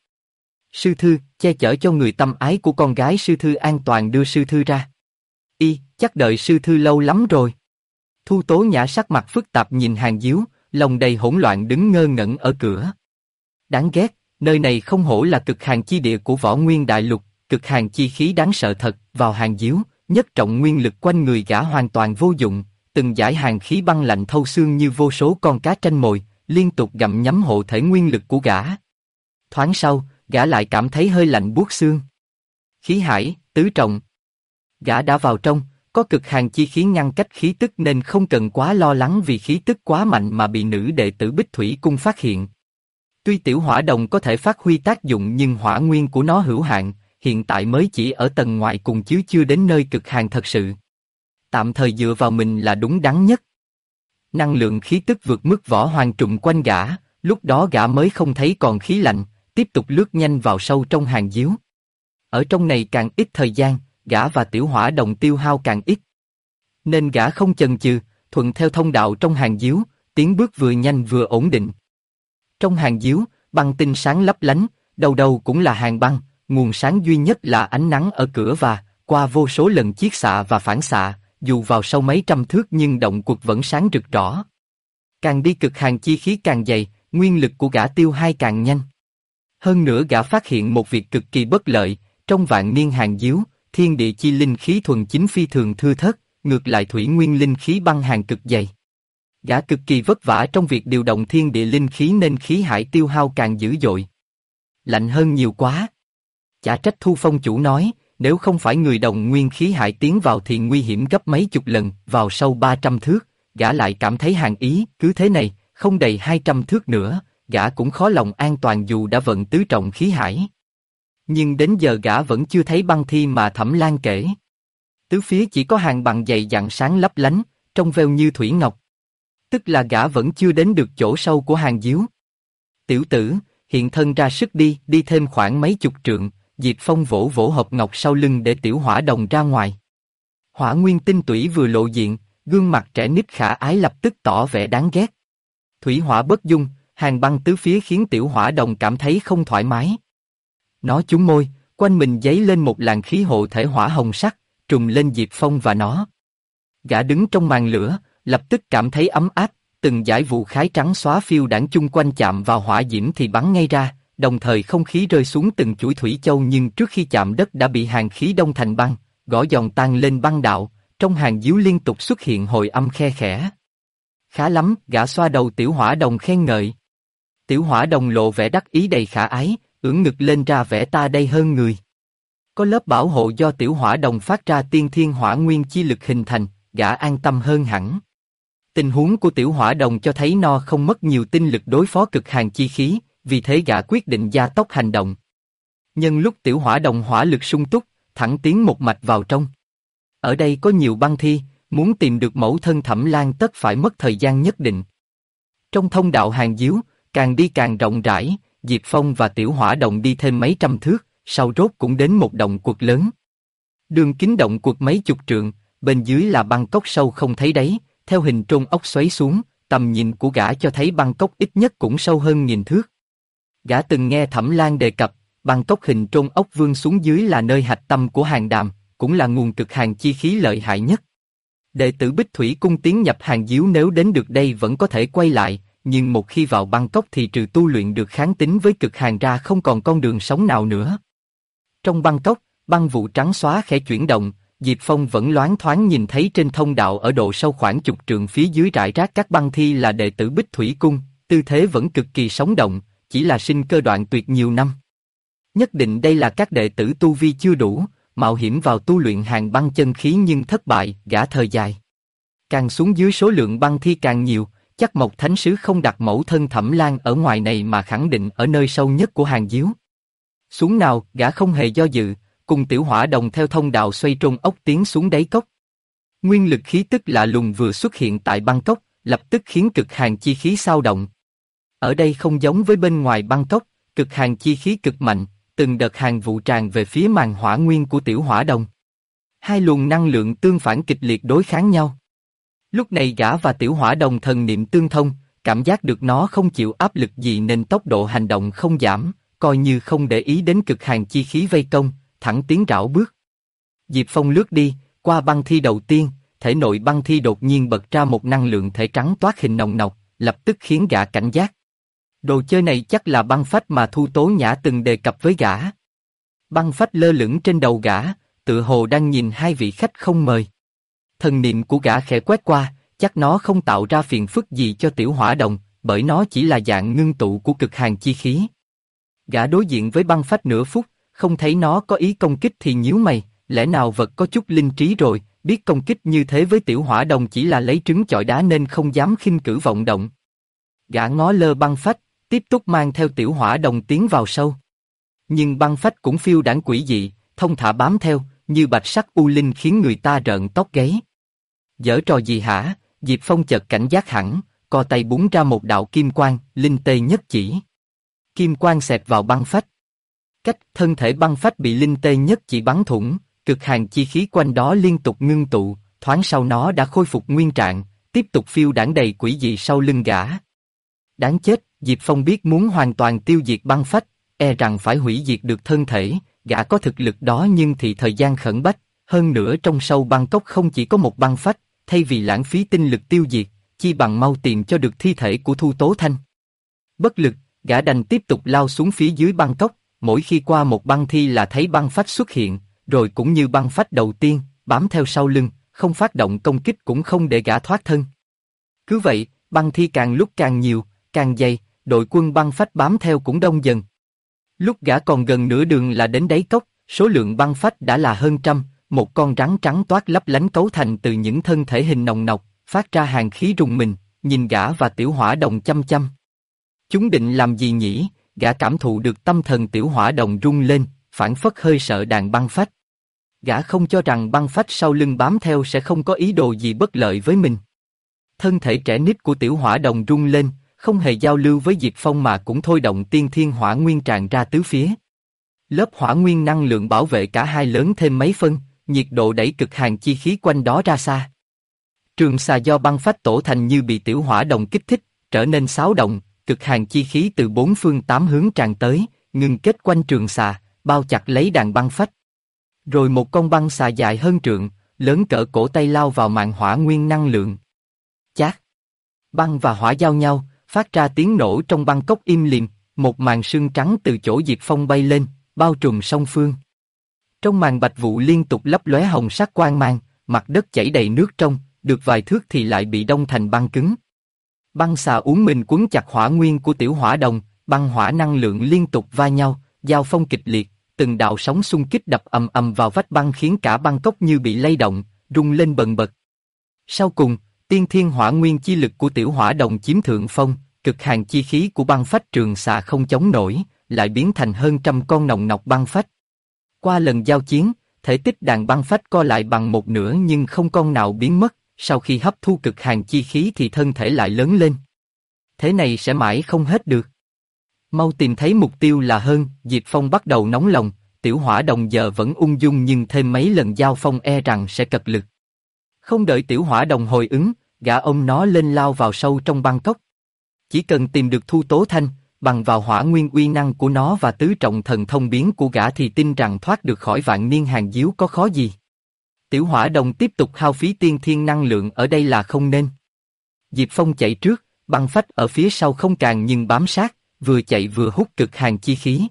Sư Thư, che chở cho người tâm ái của con gái Sư Thư an toàn đưa Sư Thư ra. Chắc đợi Sư Thư lâu lắm rồi. Thu Tố Nhã sắc mặt phức tạp nhìn hàng díu, lòng đầy hỗn loạn đứng ngơ ngẩn ở cửa. Đáng ghét, nơi này không hổ là cực hàn chi địa của Võ Nguyên Đại Lục, cực hàn chi khí đáng sợ thật. Vào hàng díu, nhất trọng nguyên lực quanh người gã hoàn toàn vô dụng, từng dải hàn khí băng lạnh thâu xương như vô số con cá tranh mồi, liên tục gặm nhấm hộ thể nguyên lực của gã. Thoáng sau, gã lại cảm thấy hơi lạnh buốt xương. Khí hải, tứ trọng. Gã đã vào trong, có cực hàn chi khí ngăn cách khí tức nên không cần quá lo lắng vì khí tức quá mạnh mà bị nữ đệ tử Bích Thủy Cung phát hiện. Tuy tiểu hỏa đồng có thể phát huy tác dụng nhưng hỏa nguyên của nó hữu hạn, hiện tại mới chỉ ở tầng ngoại cùng chứ chưa đến nơi cực hàn thật sự. Tạm thời dựa vào mình là đúng đắn nhất. Năng lượng khí tức vượt mức Võ Hoàng trùm quanh gã, lúc đó gã mới không thấy còn khí lạnh, tiếp tục lướt nhanh vào sâu trong hàng díu. Ở trong này càng ít thời gian, gã và tiểu hỏa đồng tiêu hao càng ít. Nên gã không chần chừ, thuận theo thông đạo trong hàng díu, tiến bước vừa nhanh vừa ổn định. Trong hàng díu, băng tinh sáng lấp lánh, đầu đầu cũng là hàng băng, nguồn sáng duy nhất là ánh nắng ở cửa và, qua vô số lần chiết xạ và phản xạ, dù vào sâu mấy trăm thước nhưng động quật vẫn sáng rực rõ. Càng đi cực hàn chi khí càng dày, nguyên lực của gã tiêu hao càng nhanh. Hơn nữa gã phát hiện một việc cực kỳ bất lợi, trong vạn niên hàng díu, thiên địa chi linh khí thuần chính phi thường thưa thớt, ngược lại thủy nguyên linh khí băng hàn cực dày. Gã cực kỳ vất vả trong việc điều động thiên địa linh khí nên khí hải tiêu hao càng dữ dội. Lạnh hơn nhiều quá. Chả trách Thu Phong chủ nói, nếu không phải người đồng nguyên khí hải tiến vào thì nguy hiểm gấp mấy chục lần, vào sâu 300 thước, gã lại cảm thấy hàn ý, cứ thế này, không đầy 200 thước nữa, gã cũng khó lòng an toàn dù đã vận tứ trọng khí hải. Nhưng đến giờ gã vẫn chưa thấy băng thi mà Thẩm Lan kể. Tứ phía chỉ có hàng bằng dày dặn sáng lấp lánh, trong veo như thủy ngọc. Tức là gã vẫn chưa đến được chỗ sâu của hàng díu. Tiểu tử, hiện thân ra sức đi thêm khoảng mấy chục trượng, Diệp Phong vỗ vỗ hộp ngọc sau lưng để tiểu hỏa đồng ra ngoài. Hỏa nguyên tinh tủy vừa lộ diện, gương mặt trẻ nít khả ái lập tức tỏ vẻ đáng ghét. Thủy hỏa bất dung, hàng băng tứ phía khiến tiểu hỏa đồng cảm thấy không thoải mái. Nó chúm môi, quanh mình dấy lên một làn khí hộ thể hỏa hồng sắc, trùm lên Diệp Phong và nó. Gã đứng trong màn lửa, lập tức cảm thấy ấm áp, từng dải vụ khái trắng xóa phiêu đãng chung quanh chạm vào hỏa diễm thì bắn ngay ra, đồng thời không khí rơi xuống từng chuỗi thủy châu nhưng trước khi chạm đất đã bị hàn khí đông thành băng, gõ giòn tan lên băng đạo, trong hàng díu liên tục xuất hiện hồi âm khe khẽ. Khá lắm, gã xoa đầu tiểu hỏa đồng khen ngợi. Tiểu hỏa đồng lộ vẻ đắc ý đầy khả ái, ưỡn ngực lên ra vẻ ta đây hơn người. Có lớp bảo hộ do tiểu hỏa đồng phát ra tiên thiên hỏa nguyên chi lực hình thành, gã an tâm hơn hẳn. Tình huống của tiểu hỏa đồng cho thấy nó không mất nhiều tinh lực đối phó cực hàn chi khí, vì thế gã quyết định gia tốc hành động. Nhân lúc tiểu hỏa đồng hỏa lực sung túc, thẳng tiến một mạch vào trong. Ở đây có nhiều băng thi, muốn tìm được mẫu thân Thẩm Lan tất phải mất thời gian nhất định. Trong thông đạo hàng díu, càng đi càng rộng rãi, Diệp Phong và tiểu hỏa đồng đi thêm mấy trăm thước, sau rốt cũng đến một động quật lớn. Đường kính động quật mấy chục trượng, bên dưới là băng cốc sâu không thấy đáy, theo hình trôn ốc xoáy xuống, tầm nhìn của gã cho thấy băng cốc ít nhất cũng sâu hơn 1000 thước. Gã từng nghe Thẩm Lan đề cập, băng cốc hình trôn ốc vươn xuống dưới là nơi hạch tâm của hàng đàm, cũng là nguồn cực hàn chi khí lợi hại nhất. Đệ tử Bích Thủy Cung tiến nhập hàng díu nếu đến được đây vẫn có thể quay lại, nhưng một khi vào băng cốc thì trừ tu luyện được kháng tính với cực hàn ra không còn con đường sống nào nữa. Trong băng cốc, băng vụ trắng xóa khẽ chuyển động, Diệp Phong vẫn loáng thoáng nhìn thấy trên thông đạo ở độ sâu khoảng chục trượng phía dưới rải rác các băng thi là đệ tử Bích Thủy Cung, tư thế vẫn cực kỳ sống động, chỉ là sinh cơ đoạn tuyệt nhiều năm. Nhất định đây là các đệ tử tu vi chưa đủ, mạo hiểm vào tu luyện hàng băng chân khí nhưng thất bại, gã thời dài. Càng xuống dưới số lượng băng thi càng nhiều, chắc Mộc Thánh Sứ không đặt mẫu thân Thẩm Lan ở ngoài này mà khẳng định ở nơi sâu nhất của hàng díu. Xuống nào, gã không hề do dự, cùng tiểu hỏa đồng theo thông đạo xoay trôn ốc tiến xuống đáy cốc. Nguyên lực khí tức lạ lùng vừa xuất hiện tại băng cốc, lập tức khiến cực hàn chi khí xao động. Ở đây không giống với bên ngoài băng cốc, cực hàn chi khí cực mạnh, từng đợt hàn vụ tràn về phía màn hỏa nguyên của tiểu hỏa đồng. Hai luồng năng lượng tương phản kịch liệt đối kháng nhau. Lúc này gã và Tiểu Hỏa Đồng thần niệm tương thông, cảm giác được nó không chịu áp lực gì nên tốc độ hành động không giảm, coi như không để ý đến cực hàn chi khí vây công, thẳng tiến rảo bước. Diệp Phong lướt đi, qua băng thi đầu tiên, thể nội băng thi đột nhiên bật ra một năng lượng thể trắng toát hình nồng nọc, lập tức khiến gã cảnh giác. Đồ chơi này chắc là băng phách mà Thu Tố Nhã từng đề cập với gã. Băng phách lơ lửng trên đầu gã, tự hồ đang nhìn hai vị khách không mời. Thần niệm của gã khẽ quét qua, chắc nó không tạo ra phiền phức gì cho Tiểu Hỏa Đồng, bởi nó chỉ là dạng ngưng tụ của cực hàn chi khí. Gã đối diện với băng phách nửa phút, không thấy nó có ý công kích thì nhíu mày, lẽ nào vật có chút linh trí rồi, biết công kích như thế với Tiểu Hỏa Đồng chỉ là lấy trứng chọi đá nên không dám khinh cử vọng động. Gã ngó lơ băng phách, tiếp tục mang theo Tiểu Hỏa Đồng tiến vào sâu. Nhưng băng phách cũng phiêu đãng quỷ dị, thông thả bám theo, như bạch sắc u linh khiến người ta rợn tóc gáy. Giở trò gì hả? Diệp Phong chợt cảnh giác hẳn, co tay búng ra một đạo kim quang, linh tê nhất chỉ. Kim quang xẹt vào băng phách. Cách thân thể băng phách bị linh tê nhất chỉ bắn thủng, cực hàn chi khí quanh đó liên tục ngưng tụ, thoáng sau nó đã khôi phục nguyên trạng, tiếp tục phiêu đãng đầy quỷ dị sau lưng gã. Đáng chết, Diệp Phong biết muốn hoàn toàn tiêu diệt băng phách, e rằng phải hủy diệt được thân thể, gã có thực lực đó nhưng thì thời gian khẩn bách, hơn nữa trong sâu băng cốc không chỉ có một băng phách, thay vì lãng phí tinh lực tiêu diệt, chi bằng mau tìm cho được thi thể của Thu Tố Thanh. Bất lực, gã đành tiếp tục lao xuống phía dưới băng cốc, mỗi khi qua một băng thi là thấy băng phách xuất hiện, rồi cũng như băng phách đầu tiên, bám theo sau lưng, không phát động công kích cũng không để gã thoát thân. Cứ vậy, băng thi càng lúc càng nhiều, càng dày, đội quân băng phách bám theo cũng đông dần. Lúc gã còn gần nửa đường là đến đáy cốc, số lượng băng phách đã là hơn trăm, một con rắn trắng toát lấp lánh cấu thành từ những thân thể hình nồng nọc, phát ra hàn khí rùng mình, nhìn gã và Tiểu Hỏa Đồng chăm chăm. Chúng định làm gì nhỉ? Gã cảm thụ được tâm thần Tiểu Hỏa Đồng rung lên, phảng phất hơi sợ đàn băng phách. Gã không cho rằng băng phách sau lưng bám theo sẽ không có ý đồ gì bất lợi với mình. Thân thể trẻ nít của Tiểu Hỏa Đồng rung lên, không hề giao lưu với Diệp Phong mà cũng thôi động tiên thiên hỏa nguyên tràn ra tứ phía. Lớp hỏa nguyên năng lượng bảo vệ cả hai lớn thêm mấy phân, nhiệt độ đẩy cực hàn chi khí quanh đó ra xa. Trường xà do băng phách tổ thành như bị Tiểu Hỏa Đồng kích thích, trở nên xáo động, cực hàn chi khí từ bốn phương tám hướng tràn tới, ngưng kết quanh trường xà, bao chặt lấy đàn băng phách. Rồi một con băng xà dài hơn trượng, lớn cỡ cổ tay lao vào màn hỏa nguyên năng lượng. Chát! Băng và hỏa giao nhau, phát ra tiếng nổ trong băng cốc im lìm, một màn sương trắng từ chỗ Diệp Phong bay lên, bao trùm song phương. Trong màn bạch vụ liên tục lấp lóe hồng sắc quang mang, mặt đất chảy đầy nước trong, được vài thước thì lại bị đông thành băng cứng. Băng xà uốn mình quấn chặt hỏa nguyên của Tiểu Hỏa Đồng, băng hỏa năng lượng liên tục va nhau, giao phong kịch liệt, từng đạo sóng xung kích đập ầm ầm vào vách băng khiến cả băng cốc như bị lay động, rung lên bần bật. Sau cùng, tiên thiên hỏa nguyên chi lực của Tiểu Hỏa Đồng chiếm thượng phong, cực hàn chi khí của băng phách trường xà không chống nổi, lại biến thành hơn trăm con nòng nọc băng phách. Qua lần giao chiến, thể tích đàn băng phách co lại bằng một nửa nhưng không con nào biến mất, sau khi hấp thu cực hàn chi khí thì thân thể lại lớn lên. Thế này sẽ mãi không hết được. Mau tìm thấy mục tiêu là hơn, Diệp Phong bắt đầu nóng lòng, Tiểu Hỏa Đồng giờ vẫn ung dung nhưng thêm mấy lần giao phong e rằng sẽ cật lực. Không đợi Tiểu Hỏa Đồng hồi ứng, gã ôm nó lên lao vào sâu trong băng cốc. Chỉ cần tìm được Thu Tố Thanh, bằng vào hỏa nguyên uy năng của nó và tứ trọng thần thông biến của gã thì tin rằng thoát được khỏi vạn niên hàn diếu có khó gì. Tiểu Hỏa Đồng tiếp tục hao phí tiên thiên năng lượng ở đây là không nên. Diệp Phong chạy trước, băng phách ở phía sau không càng nhưng bám sát, vừa chạy vừa hút cực hàn chi khí.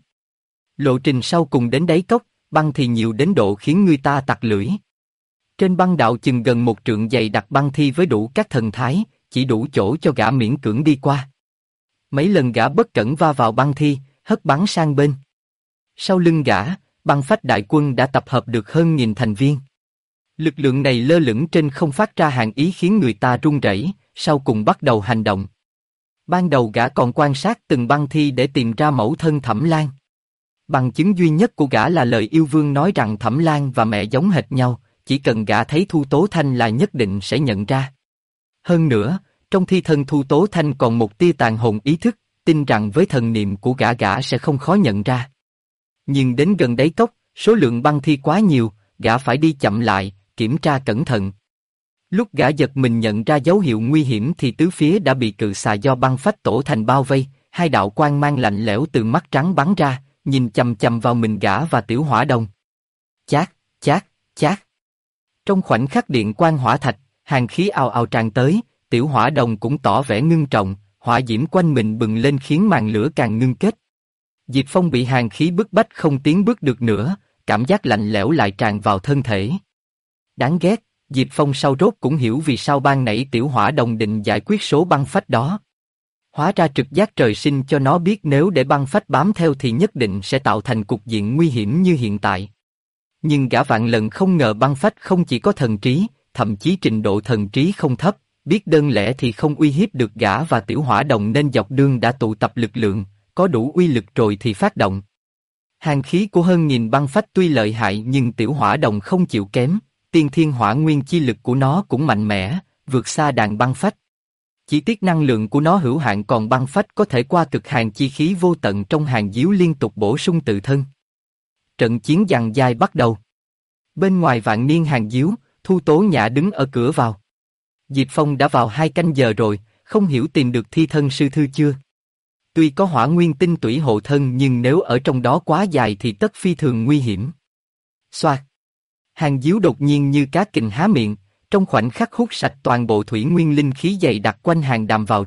Lộ trình sau cùng đến đáy cốc, băng thì nhiều đến độ khiến người ta tặc lưỡi. Trên băng đạo chừng gần một trượng dày đặt băng thi với đủ các thần thái, chỉ đủ chỗ cho gã miễn cưỡng đi qua. Mấy lần gã bất cẩn va vào băng thi, hất bắn sang bên. Sau lưng gã, băng phách đại quân đã tập hợp được hơn 1000 thành viên. Lực lượng này lơ lửng trên không phát ra hàn ý khiến người ta run rẩy, sau cùng bắt đầu hành động. Ban đầu gã còn quan sát từng băng thi để tìm ra mẫu thân Thẩm Lan. Bằng chứng duy nhất của gã là lời yêu vương nói rằng Thẩm Lan và mẹ giống hệt nhau, chỉ cần gã thấy Thu Tố Thanh là nhất định sẽ nhận ra. Hơn nữa, trong thi thân Thu Tố Thanh còn một tia tàn hồn ý thức, tin rằng với thần niệm của gã sẽ không khó nhận ra. Nhưng đến gần đáy cốc, số lượng băng thi quá nhiều, gã phải đi chậm lại, kiểm tra cẩn thận. Lúc gã giật mình nhận ra dấu hiệu nguy hiểm thì tứ phía đã bị cự xà do băng phách tổ thành bao vây, hai đạo quang mang lạnh lẽo từ mắt trắng bắn ra, nhìn chằm chằm vào mình gã và Tiểu Hỏa Đồng. Chát, chát, chát. Trong khoảnh khắc điện quang hỏa thạch, hàn khí ào ào tràn tới, Tiểu Hỏa Đồng cũng tỏ vẻ ngưng trọng, hỏa diễm quanh mình bừng lên khiến màn lửa càng ngưng kết. Diệp Phong bị hàn khí bức bách không tiến bước được nữa, cảm giác lạnh lẽo lại tràn vào thân thể. Đáng ghét, Diệp Phong sau rốt cũng hiểu vì sao ban nãy Tiểu Hỏa Đồng định giải quyết số băng phách đó. Hóa ra trực giác trời sinh cho nó biết nếu để băng phách bám theo thì nhất định sẽ tạo thành cục diện nguy hiểm như hiện tại. Nhưng gã vạn lần không ngờ băng phách không chỉ có thần trí, thậm chí trình độ thần trí không thấp, biết đơn lẻ thì không uy hiếp được gã và Tiểu Hỏa Đồng nên dọc đường đã tụ tập lực lượng, có đủ uy lực rồi thì phát động. Hàn khí của hơn nghìn băng phách tuy lợi hại nhưng Tiểu Hỏa Đồng không chịu kém, tiên thiên hỏa nguyên chi lực của nó cũng mạnh mẽ, vượt xa đàn băng phách. Chỉ tiếc năng lượng của nó hữu hạn còn băng phách có thể qua cực hàn chi khí vô tận trong hàn diếu liên tục bổ sung tự thân. Trận chiến giằng dai bắt đầu. Bên ngoài vạn niên hàn diếu, Thu Tố Nhã đứng ở cửa vào. Diệp Phong đã vào 2 canh giờ rồi, không hiểu tìm được thi thân sư thư chưa. Tuy có hỏa nguyên tinh tủy hộ thân nhưng nếu ở trong đó quá dài thì tất phi thường nguy hiểm. Xoạt. Hàn diếu đột nhiên như cá kình há miệng, trong khoảnh khắc hút sạch toàn bộ thủy nguyên linh khí dày đặc quanh hàng đàm vào